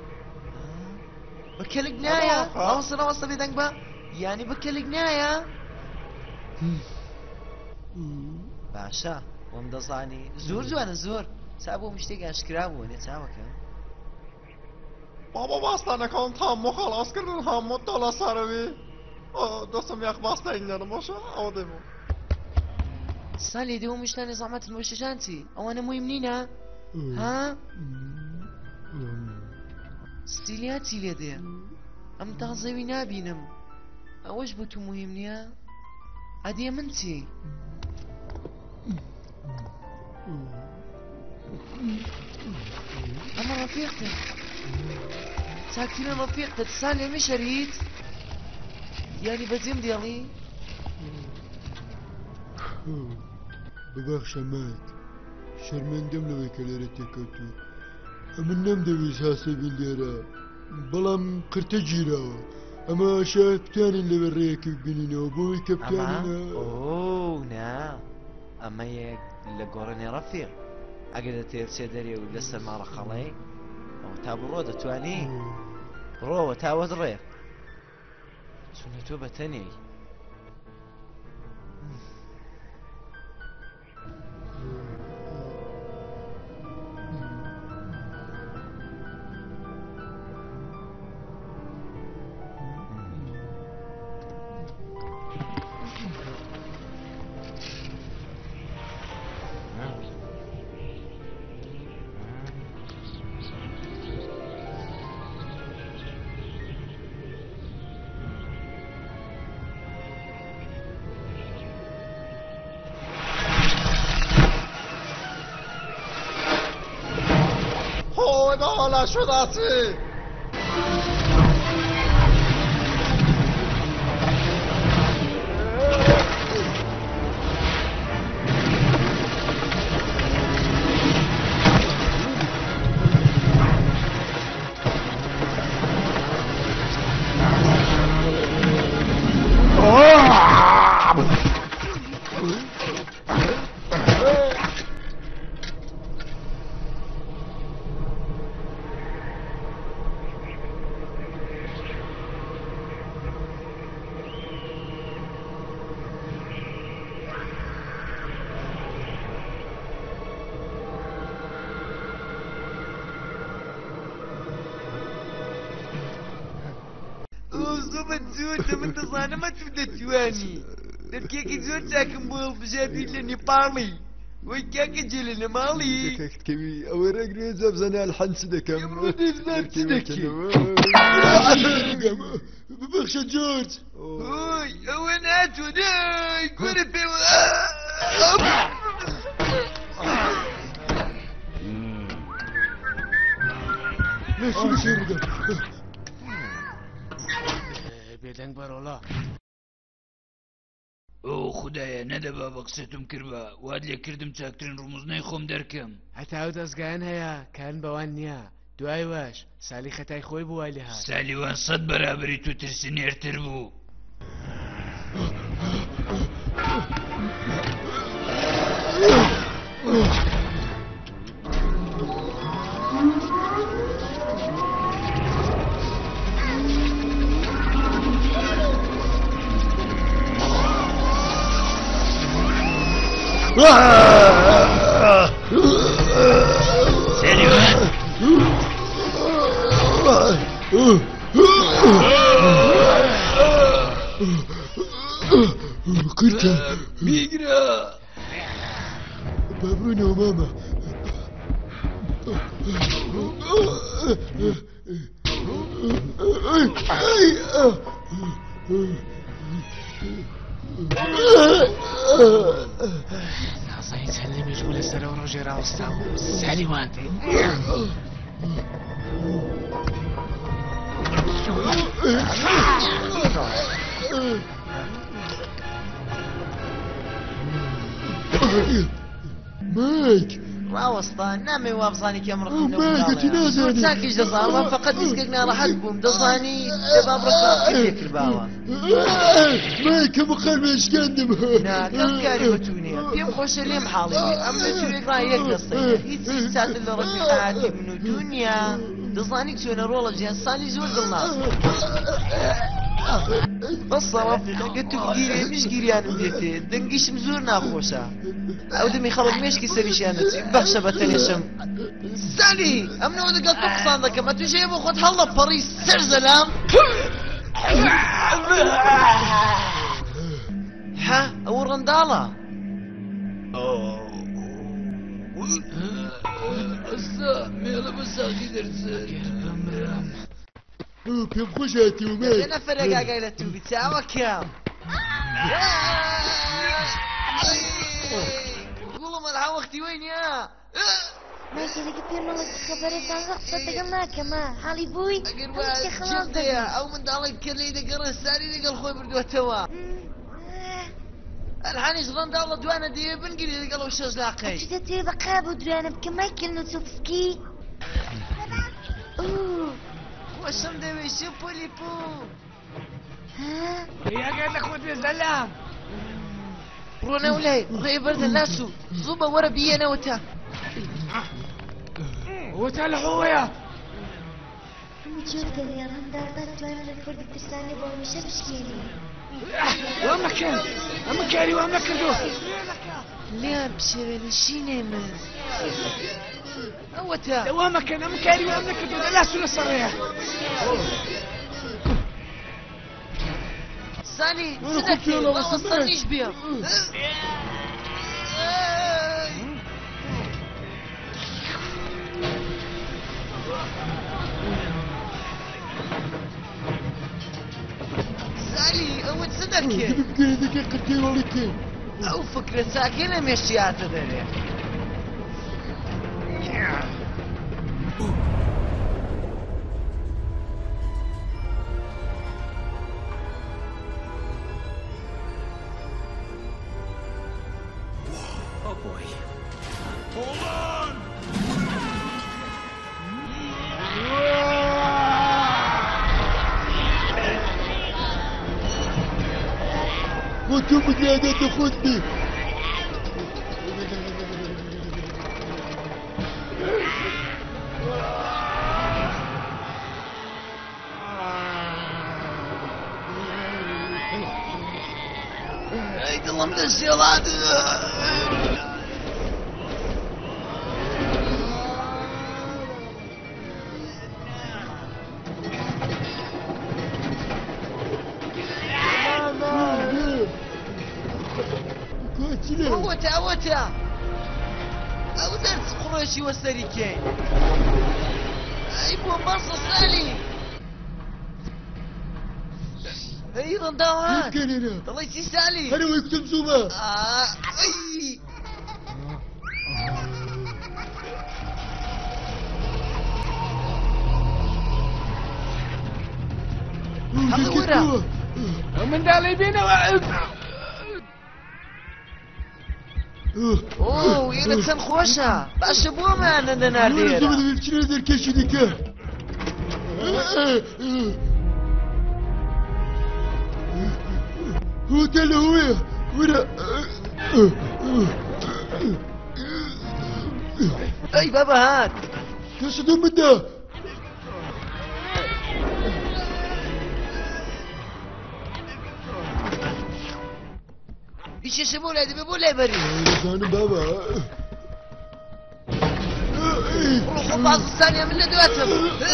بكلقنايا اوصل اوصل بدنك با يعني بكلقنايا باشا ومدصاني زور جوانا زور سابو مشتاق اشكرابو اني تساوك بابا باستانه کن تامو خلاص کردن همو دالا سروی دوستم یک باسته اینجانم باشه او دیمو سالي دي ومش تاني زعمت الموششانتي او انا مهم نينا ها ستيلياتي لدي ام تغزوي نابينم اوش بوتو مهم نيا عادي منتي اما رفيقتك ساكتين رفيقتك سالي مش ريت يعني بديم ديالي ببخشە مات شەرمەندەم لەوەی کە لێرە تێکەوتووی ئەمن نەمدەوێت ساسەبی لێرە بەڵام قرتە گیراوە ئەمە شاید بتوانین لەوێ ڕێیەکی ببینینەوە بۆی کە بتوانینە ئۆ نا ئەمە یەک لە گۆڕانی ڕەفیق ئەگەر دەتێت سێ دەرێ و لەسەر ماڵە خەڵەی ئەو تا بڕۆ دەتوانی ڕۆوە تاوەت ڕێ چونە تۆ بەتەنێی بالا شداتی زۆر من دەزانم ئەتو دەتوانی دەرکێکی زۆر چاکم بۆ هەڵبژاردی لە نێپاڵی وەی کاکە جێ لە نەماڵی کەکتکەوی ئەوە ڕێگرێزە بزانە الحەنس دەکەم ببەخشە جۆرج ئۆی ئەوە ناتوە دای گوەرە پێوە ماشي ماشي بقى بێدەنگ بەرەوڵا ئەو خوددایە نەدەبا بە قسەتم کردبە واد لێ کردم چاکترین ڕموزنەی خۆم دەرکەم هەتا ئەو دەستگایان هەیە کارن بەوان نییە دوای واش سالی خەتای خۆی بووای لێ هات سالیوان سەد بەرابری تو ترسینێرتر بوو سليمان كرتا ميقرا بابونا وماما نازانی چەند لە مێژوو لەسەرەوە ڕۆژێ ڕاوەستا بوو سالیوان مايك ڕاوەستا نامێ وابزانی کە ئەمڕۆ زۆر چاکیش دەزانم فقط دیسکێک ناڕەحەت بووم دەزانی دەبا بڕۆ لێ کردباوە مايك مقەر مێشکاندم نا کەم کاری بەتونیە پێم خۆشە لێم حاڵی ئەم لەتوێک ڕای یەک دەستەیە هیچ ساتر لە ڕەبی حیاتی من و دونیا دەزانی چۆنە ڕۆڵە جیانسانی زۆر دڵناسم بەسەوە ئەگە تو بگیرێ میش گیریانم دێتێ دەنگیشم زۆر ناخۆشە ئەو دەمی خەڵک مێشکی سەریشیان دەچی بەخشە بە تەنێشم سالی ئەم نەوە دەگەڵ تۆ قسان دەکەم ئە توژەیە بۆ خۆت هەڵە پەڕی سەر زەلام ها ئەوە ڕەنداڵە ئەستا مێڵە بە ساقی دەرچێت بمرم پێم خۆش هاتی و مايك لە نەفەرەگاگای لە تووبی چاوە کەم گوڵم ئەلها وەختی وەی نییە مایکێکی پێمەڵک خەبەرێکان قسە دەگەڵ ناکەمە حاڵی بووی خلاص دەیە ئەو منداڵی کە لی دەگەڕێ ساری لەگەڵ خۆی بردوێتەوە ئەلحانیش ڕەنداڵ لە دوانە دێ بنگری لەگەڵ ئەو شەش لاقەی دەتوێ بە قاب و دوانە بکە مایکل نوتسوفسکی خۆشم دەوێت شو پۆلی پۆ یاگەر لە خۆت بێزەلام ڕۆنە ولای ڕێ بەردە لاسو زوو بە وەرە بیێنەوەتە وەتا لە حۆوەیە هەموو جۆر دەوێت ڕەنداڵدار توانە لە کوردی ترسانی بۆ هەمیشە بشکێنی وا مەکەن ئەمە کاری وام نەکردو لیان پشێوێنشینێ من ئەوەتە وا مەکەن ئەمە کاری وام نەکردو لە لاسو لە سەڕەیە سالی چ دەکەی وەڵەستە نیش بێم سالی ئەوە چ دەکەی ئەو فکرە چاکێ لە مێشتیاتە دەرێ Oh boy. Hold on! وانتم بدي تاخذني اي دڵم دەشێڵات ئەوەتە ئەو دەرس قڕۆشی وەسەری کەین ئەی بۆ مەسە سالی ئەی ڕەنداوان دەڵی چی سالی هەرەوەی کوتم زوومە هەڵە وەرە ئەو منداڵی بێنەوە ئۆ ئێرە چەند خۆشە باشە بۆمانە نەناردێرە چرا دەرکەشی دەکە هۆتە لەوەیە وەرە ئەی بەبەهات کەسە مندا بیشێشە بۆ لای دەبێ بۆ لای بەری دەزانم بابا خۆ بازستانیە من لە دواتم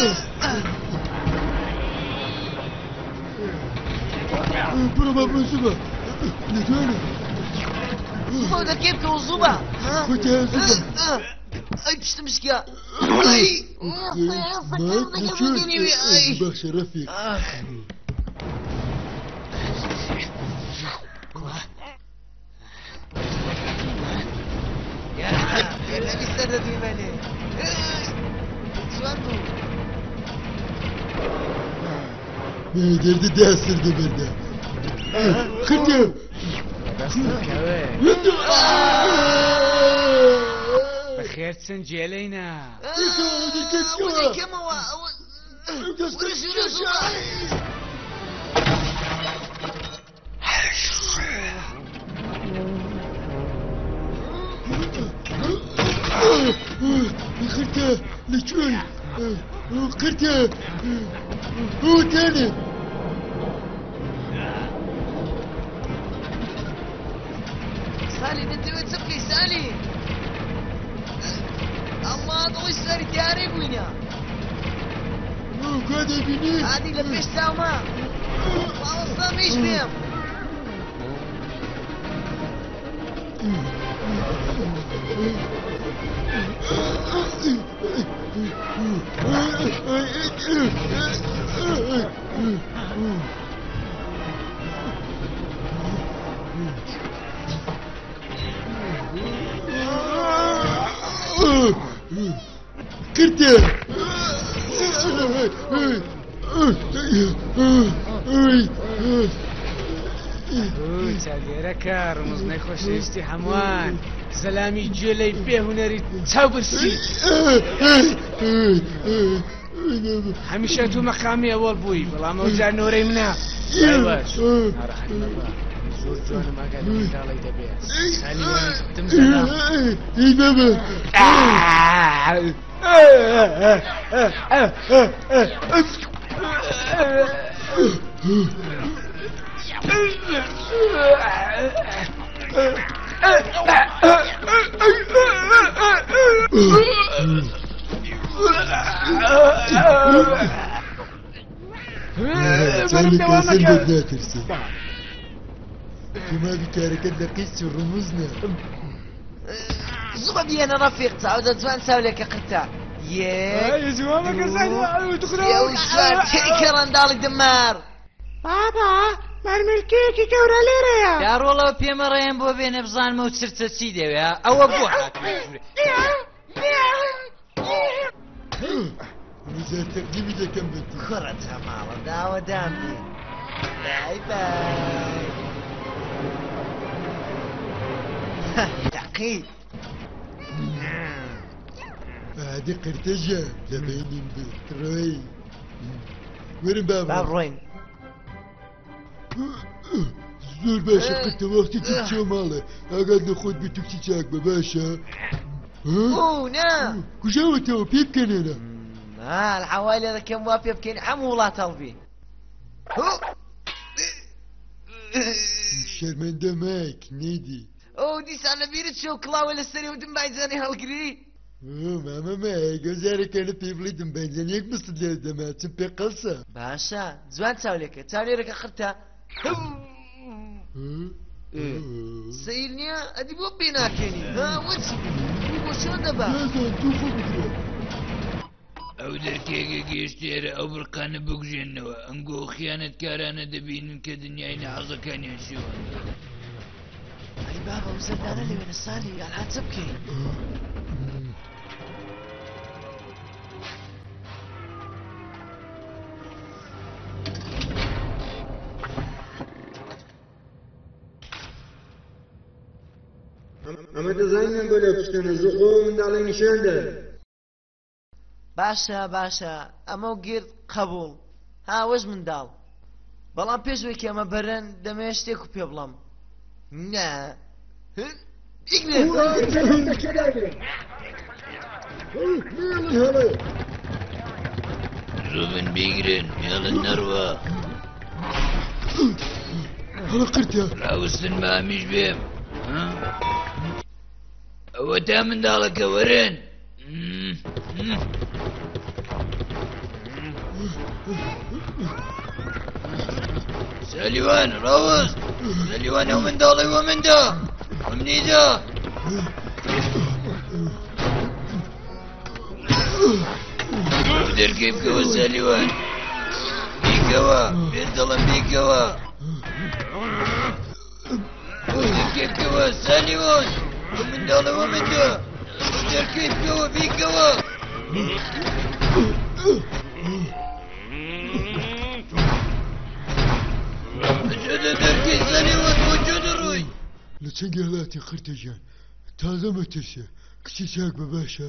برو بابا زوبە لەدوانە زوبە دەکەم کە زوبە خۆتە زوبە ئەی پشتم شکە باشە ڕەفیق لەبی سەر دەدویمەنێ چوان بوو دەردە داسر دەبەردە خرتە بەخێر چەند جێلەینا دەکەمەوە وەرە زوبە خرتە لەکوێی خرتە هو تاني سالي دەتەوێت چ بکەی سالی ئەڵڵا دڵی سەری دیارەی بووینە کوا دەبینی عادی لە پێش چاومە باوەستامیش بێم كرتة چاگێرە کار ڕمزنەی خۆشەویستی هەمووان سەلامی گوێلەی بێهونەری چاو برسی هەمیشە تو مەقامی ئەوەڵ بووی بەڵام ئەو جار نۆرەی منە باش ناڕەحەت مەبە زۆر جوانم ئاگات لە منداڵی دەبێت سالی وەنتم زەنا وما بكارك لقيت رموزنا زوبا بينا رفيق تعود زمان ساولك قتا يا زوما كسر تخرج يا وسام كيكر اندالك دمار بابا مرملكيكي كورا ليريا يا والله بيمرين بو بين بزان مو سرت سيدي يا او ابو وزاد تقديمي ده كم بنتي خرتها مالا داوة دامي باي باي تعقيد هذه قرتجة لبيني بتروي وين بابا؟ باب روين زور باشا قلت وقتي تتشو ماله اقعد نخوض بتوكسي شاك باشا اوه نا كجاوة تو بيب كان هنا ها الحوالي هذا كم واب يبكين حمو والله طلبي شرمنده مايك نيدي اوه دي سانا بيرت شو كلاوي للسري ودم بايزاني هالقري اوه ماما مايك وزاري كان بيبلي دم بايزاني يك مصد لدمات سنبي قلصة باشا زوان تساوليك تساولي لك اخرتها سەیر نییە ئەدی بۆ پێ ناکەنی ها وەچی بۆ چۆن دەبا ئەو دەرکێکە گەیشتێرە ئەو بڕقانە بگوژێنەوە ئەنگۆ خیانەتکارانە دەبینن کە دنیای نەحەزەکانیان شێوان ئەی بابە ئەو زەردانە لەوێنە سالی ئەلحات چە بکەین ئەمە دەزانین بۆ لە پشتەنە زوخۆ منداڵی نیشاندە باشە باشە ئەمە و گرد قەبوڵ هاوەش منداڵ بەڵام پێشوەیەکی ئەمە بەرەن دەمەوێت شتێک و پێ بڵام نا زوبن بیگرن مێڵن نەڕوە هەڵە قرتە ڕاوستن بە هەمیش بێم ئەوە تا منداڵەکە وەرن سەلیوان ڕاوست سەلیوان ئەو منداڵی وە مندا ئەمنیدا ئەو دەرکەی بکەوە سەلیوان بیکەوە پێت دەڵم بیکەوە ئەو دەرکەی بکەوە سەلیوان ئەو منداڵی وە مندا ئەو دەرکەی بکەوە بیکەوە دەرکەی سەلیوان بۆ جۆ دەڕۆی لە چەند هەڵاتی قرتە گیان تازە مەترسە کچی چاک بە باشە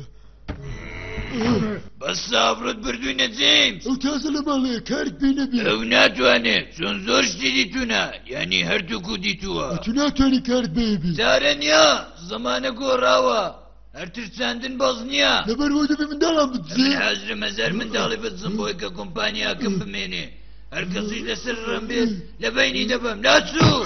بەس سابرت بردوینە جیمز ئەو تازە لە ماڵەیە کارت پێ نەبێ ئەو ناتوانێت چۆن زۆر شتی دیتونە یعنی هەردووکو دیتووە تو ناتوانی کارت بێبی جارە نییە زەمانە گۆڕاوە هەر ترساندن بەز نییە لەبەر بۆ دەبێ منداڵم بدزێ من حەزرم هەزار منداڵی بزم بۆی کە کۆمپانیاکەم بمێنێ هەر کەسیش لەسەر ڕم بێت لە بەینی دەبم ناچوو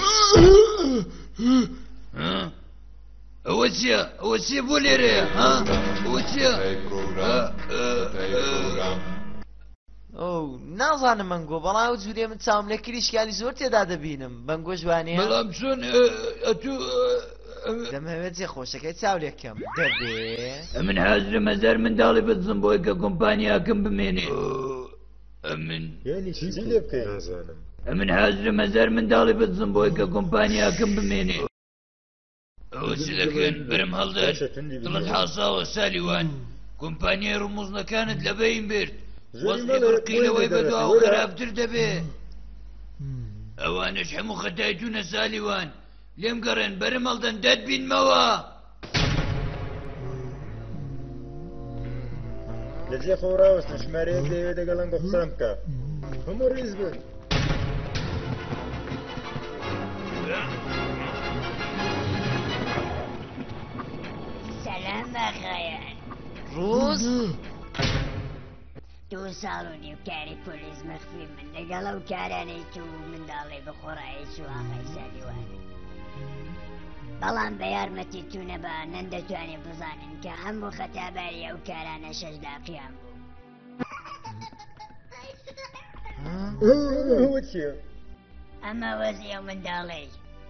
ئەوە چییە ئەوە چییە بۆ لێرەیە ها ئەوە چییە ئەو نازانم مەنگۆ بەڵام ئەو جوورێ من چاوم لە کریشکالی زۆر تێدا دەبینم بەنگۆ جوانەیە بەڵام چۆن ئەتوو دەمەوێت جێ خۆشەکەی چاولێکم دەبێ من حەزرم هەزار منداڵی بزم بۆی کە کۆمپانیاکەم بمێنێ ئەمن ئەمن حەزرم هەزار منداڵی بزم بۆی کە کۆمپانیاکەم بمێنێ ئەوە چ دەکەن برم هەڵدەر دڵت حاساوە سالیوان کۆمپانیای ڕموزنەکانت لەبەین برد وەزنی بڕقی لەوەی بەدواوە خراپتر دەبێ ئەوانش هەموو خەتایتونە سالیوان لێم گەڕێن بەرم هەڵدەن دەت بینمەوە لەجێ خۆ ڕاوەستە ژمارەیەک دەیەوێت لەگەڵم بە قسەم بکە هەموو ڕیز بن سلام بەخایەن ڕۆز دوو ساڵ و نیو کاری پۆلیس مەخفی من لەگەڵ ئەو کارانەی تو منداڵی بخۆڕایی سواقەی سالیوان بەڵام بە یارمەتی تو نەبا نەندەتوانێ بزانن کە هەموو خەتاباری ئەو کارانە شەش داقیان بوو ئەمە وەزی ئەو منداڵی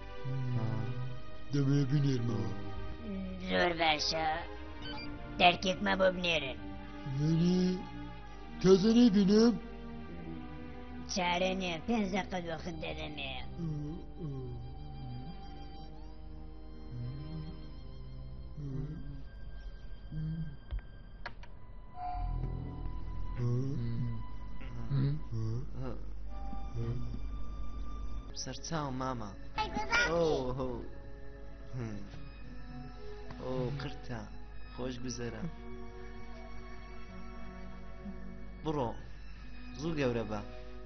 دەمێ بنێرمەوە زۆر باشە دەرکێکمە بۆ بنێرن یعنی تازە نەیبینم چارە نییە پێنج دەقەت وەخت دەدەمێ سەرچاو ماما ئۆ قرتە خۆش گوزەرە بڕۆ زوو گەورە بە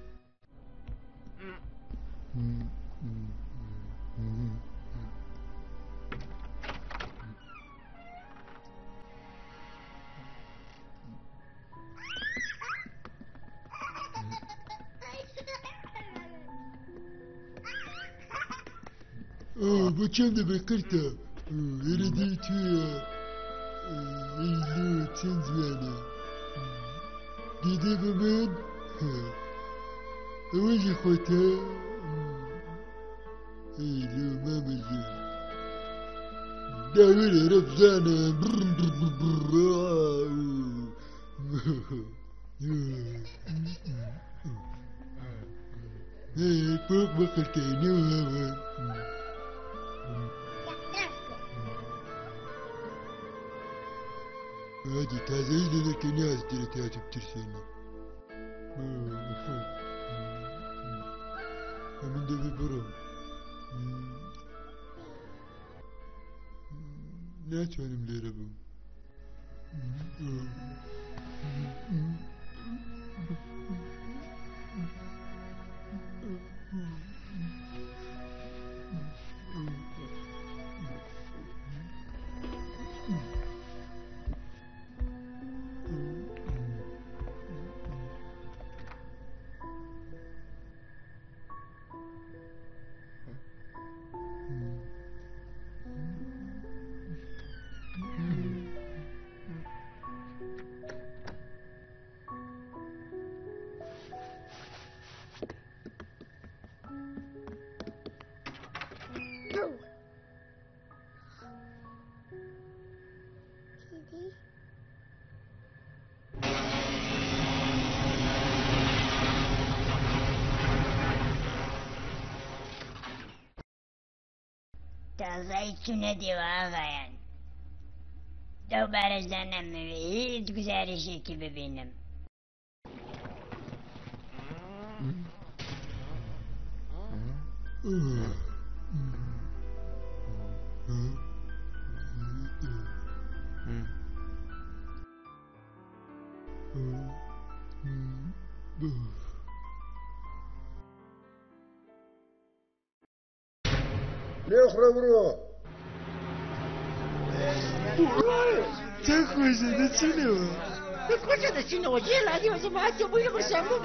بۆ چەند دەبێ قرتە هێرەدی توێە ئەیلۆ چەند جوانە دیدێ بە من ئەوەژی خۆتە اي لو ما مزال داوي رفزانة اي فوق بخلتيني وهوان هادي تازيلي لكن يا ستريت يا تبترسيني من دبي برو ناس وانا مليربو تازای چونه دیواغاین دوباره زنم هیچ گزارشی که ببینم ليه خربرو تخوش هذا شنو؟ تخوش هذا شنو؟ جيل هذه وسمعت ابوي مرسامو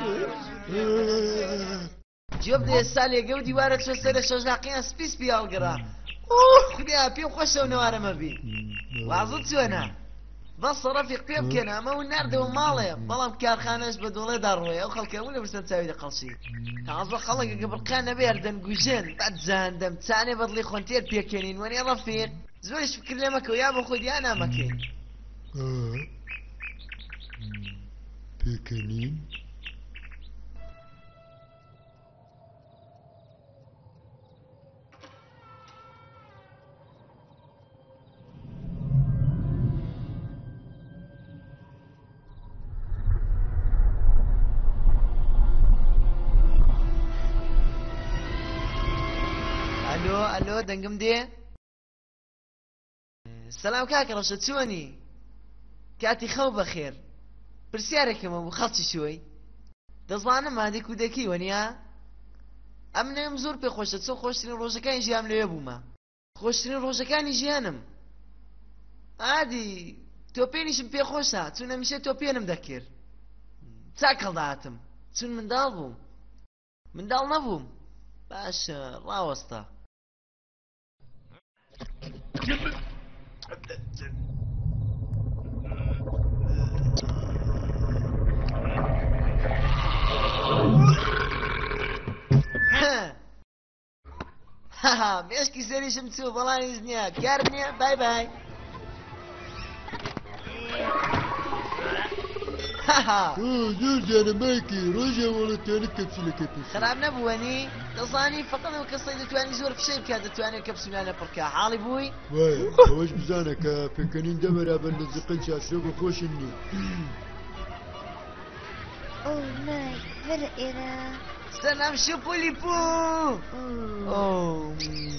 جوب دي سالي قودي وارد شو سر شجاقين سبيس بيالقرا اوه خديها بيم خوش ونوارا ما بي وعزت سونا بس رفيق بيم كنا ما هو النار دو مالي بلام كارخانه بدولي داروي او خلك ولا بس تساوي دي قلشي عزب خلق قبل قانا بيردن قوجين بعد زاندم تاني بدلي خونتير بيكنين واني رفيق زويش فكر لي مكو يا ابو خدي انا مكي اه بيكنين الو الو دنقم دي سلام كاك رشد شوني كاتي خو بخير برسيارك ابو خلصي شوي دزانم هذيك ودكي ونيا امنا مزور بي خوش تسو خوشترين روجكان جيام لي ابوما خوشترين روجكان جيانم عادي توبينيش بي خوشا تسونا مشي توبينم ذكر تاكل داتم تسون من دالبوم من دال نبوم باشا الله وسطه هاها مشكي سري شمتو بلاني زنيا كارنيا باي باي هاها اوه جورج انا مايكي روجا ولا تاني كبسولة كبسولة خراب نبواني تصاني فقط القصة تواني زور في شيء كانت تواني كبسولة انا بركا حالي بوي واي واش بزانك فكانين دمر ابن نزقن شاشوق خوش الني اوه ماي فرقنا سلام شوفوا لي بو اوه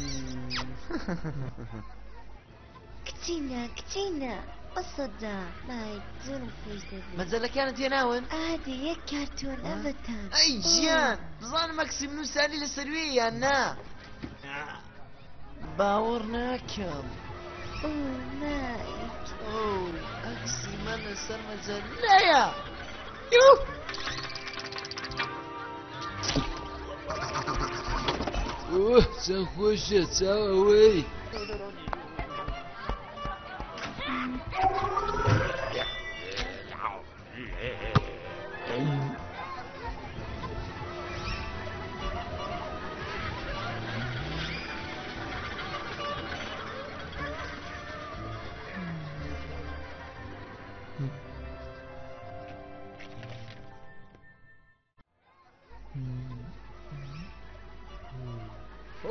كتينا كتينا قصدا ماي زور فوزدي مازال كانت يناون عادي يا كرتون ابدا اي جيان بظن ماكسيم نوسالي للسروية انا باورناكم اوه ماي اوه اكسي من سر مازال لا يا يوه اوه سخوشة ساوي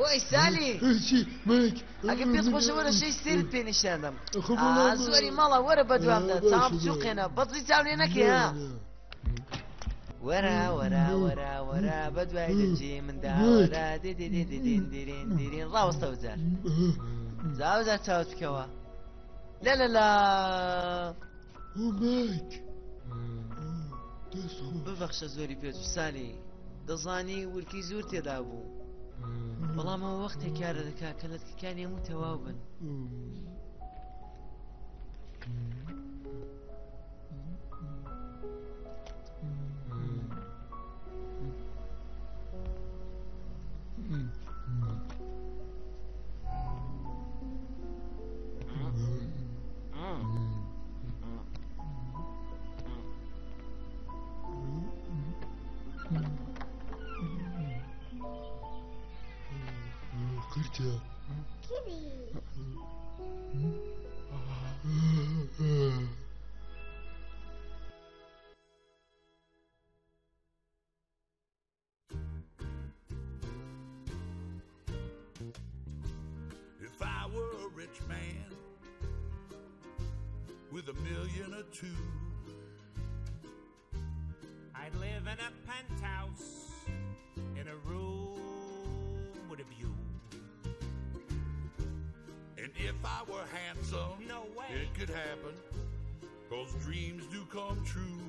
وای سالی چی مایک ئەگە پێت خۆشە وەرە شەی سێرت پێ نیشاندەم خۆ ئا بەڵام. زۆری ماڵە وەرە بەدوامدا آه، تام باشە، بچووقێنە بەدڵی چاو لێ نەکەی ها وەرە وەرە وەرە وەرە بەدوای دەچی مندا وەرە دێ دێ دێ دێ دێن دێرێن دێرێن ڕاوەستە وجار جاوجار چاوت بکەوە لا لا لا او مایک دەست خۆ ببەخشە زۆری پێت سالی دەزانی ورکی زۆر تێدا بوو بەڵام ئەوە وەختێک کارە دەکا کە لەتکەکانی هەموو تەواو بن قرتە If I were a rich man with a million or two, I'd live in a penthouse in a room with a view. and if I were handsome, No way. it could happen, 'cause dreams do come true.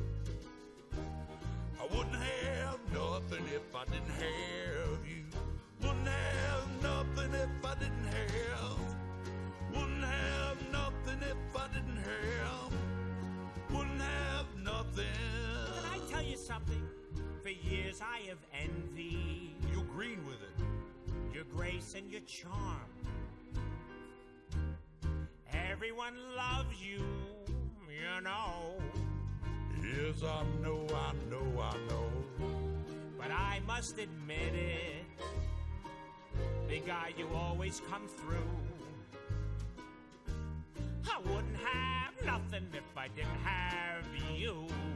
I wouldn't have nothing if I didn't have you. Wouldn't have nothing if I didn't have. Wouldn't have nothing if I didn't have. Wouldn't have nothing. Can I tell you something? For years I have envied You green with it. your grace and your charm. Everyone loves you, you know. Yes, I know, I know, I know. But I must admit it, big guy, you always come through. I wouldn't have nothing if I didn't have you.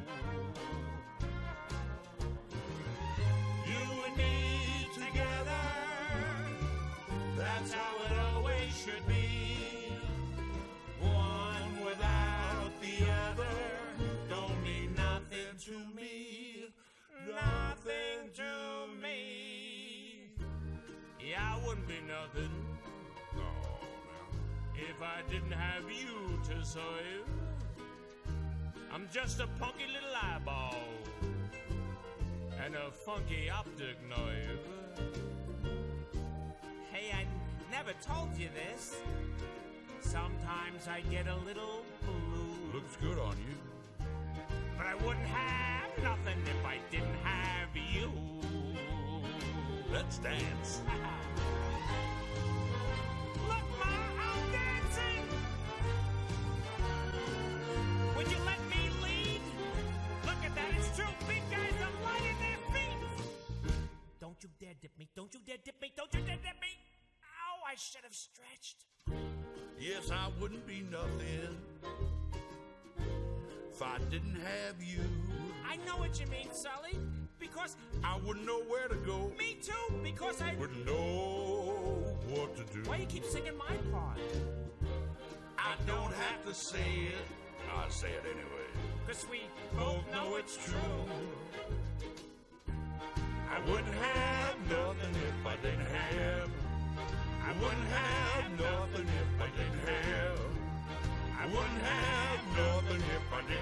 You and me together, That's how it always should be. one without the other, don't mean nothing to me. Nothing to me. Yeah, I wouldn't be nothing No, man. if I didn't have you to serve. I'm just a punky little eyeball and a funky optic nerve. Hey, I never told you this. Sometimes I get a little blue. Looks good on you. But I wouldn't have nothing if I didn't have you. Let's dance. Look, Ma, I'm dancing. Would you let me lead? Look at that, it's true. Big guys are lighting their feet. Don't you dare dip me. Don't you dare dip me. Don't you dare dip me. Ow, I should have stretched. Yes, I wouldn't be nothing if I didn't have you. I know what you mean, Sully. Because I wouldn't know where to go. me too. Because I Wouldn't know what to do. Why you keep singing my part? I don't have to say it. I say it anyway. Cause we Both know it's true. I wouldn't have nothing if I didn't have. I wouldn't have nothing if I didn't have. I wouldn't have nothing if I didn't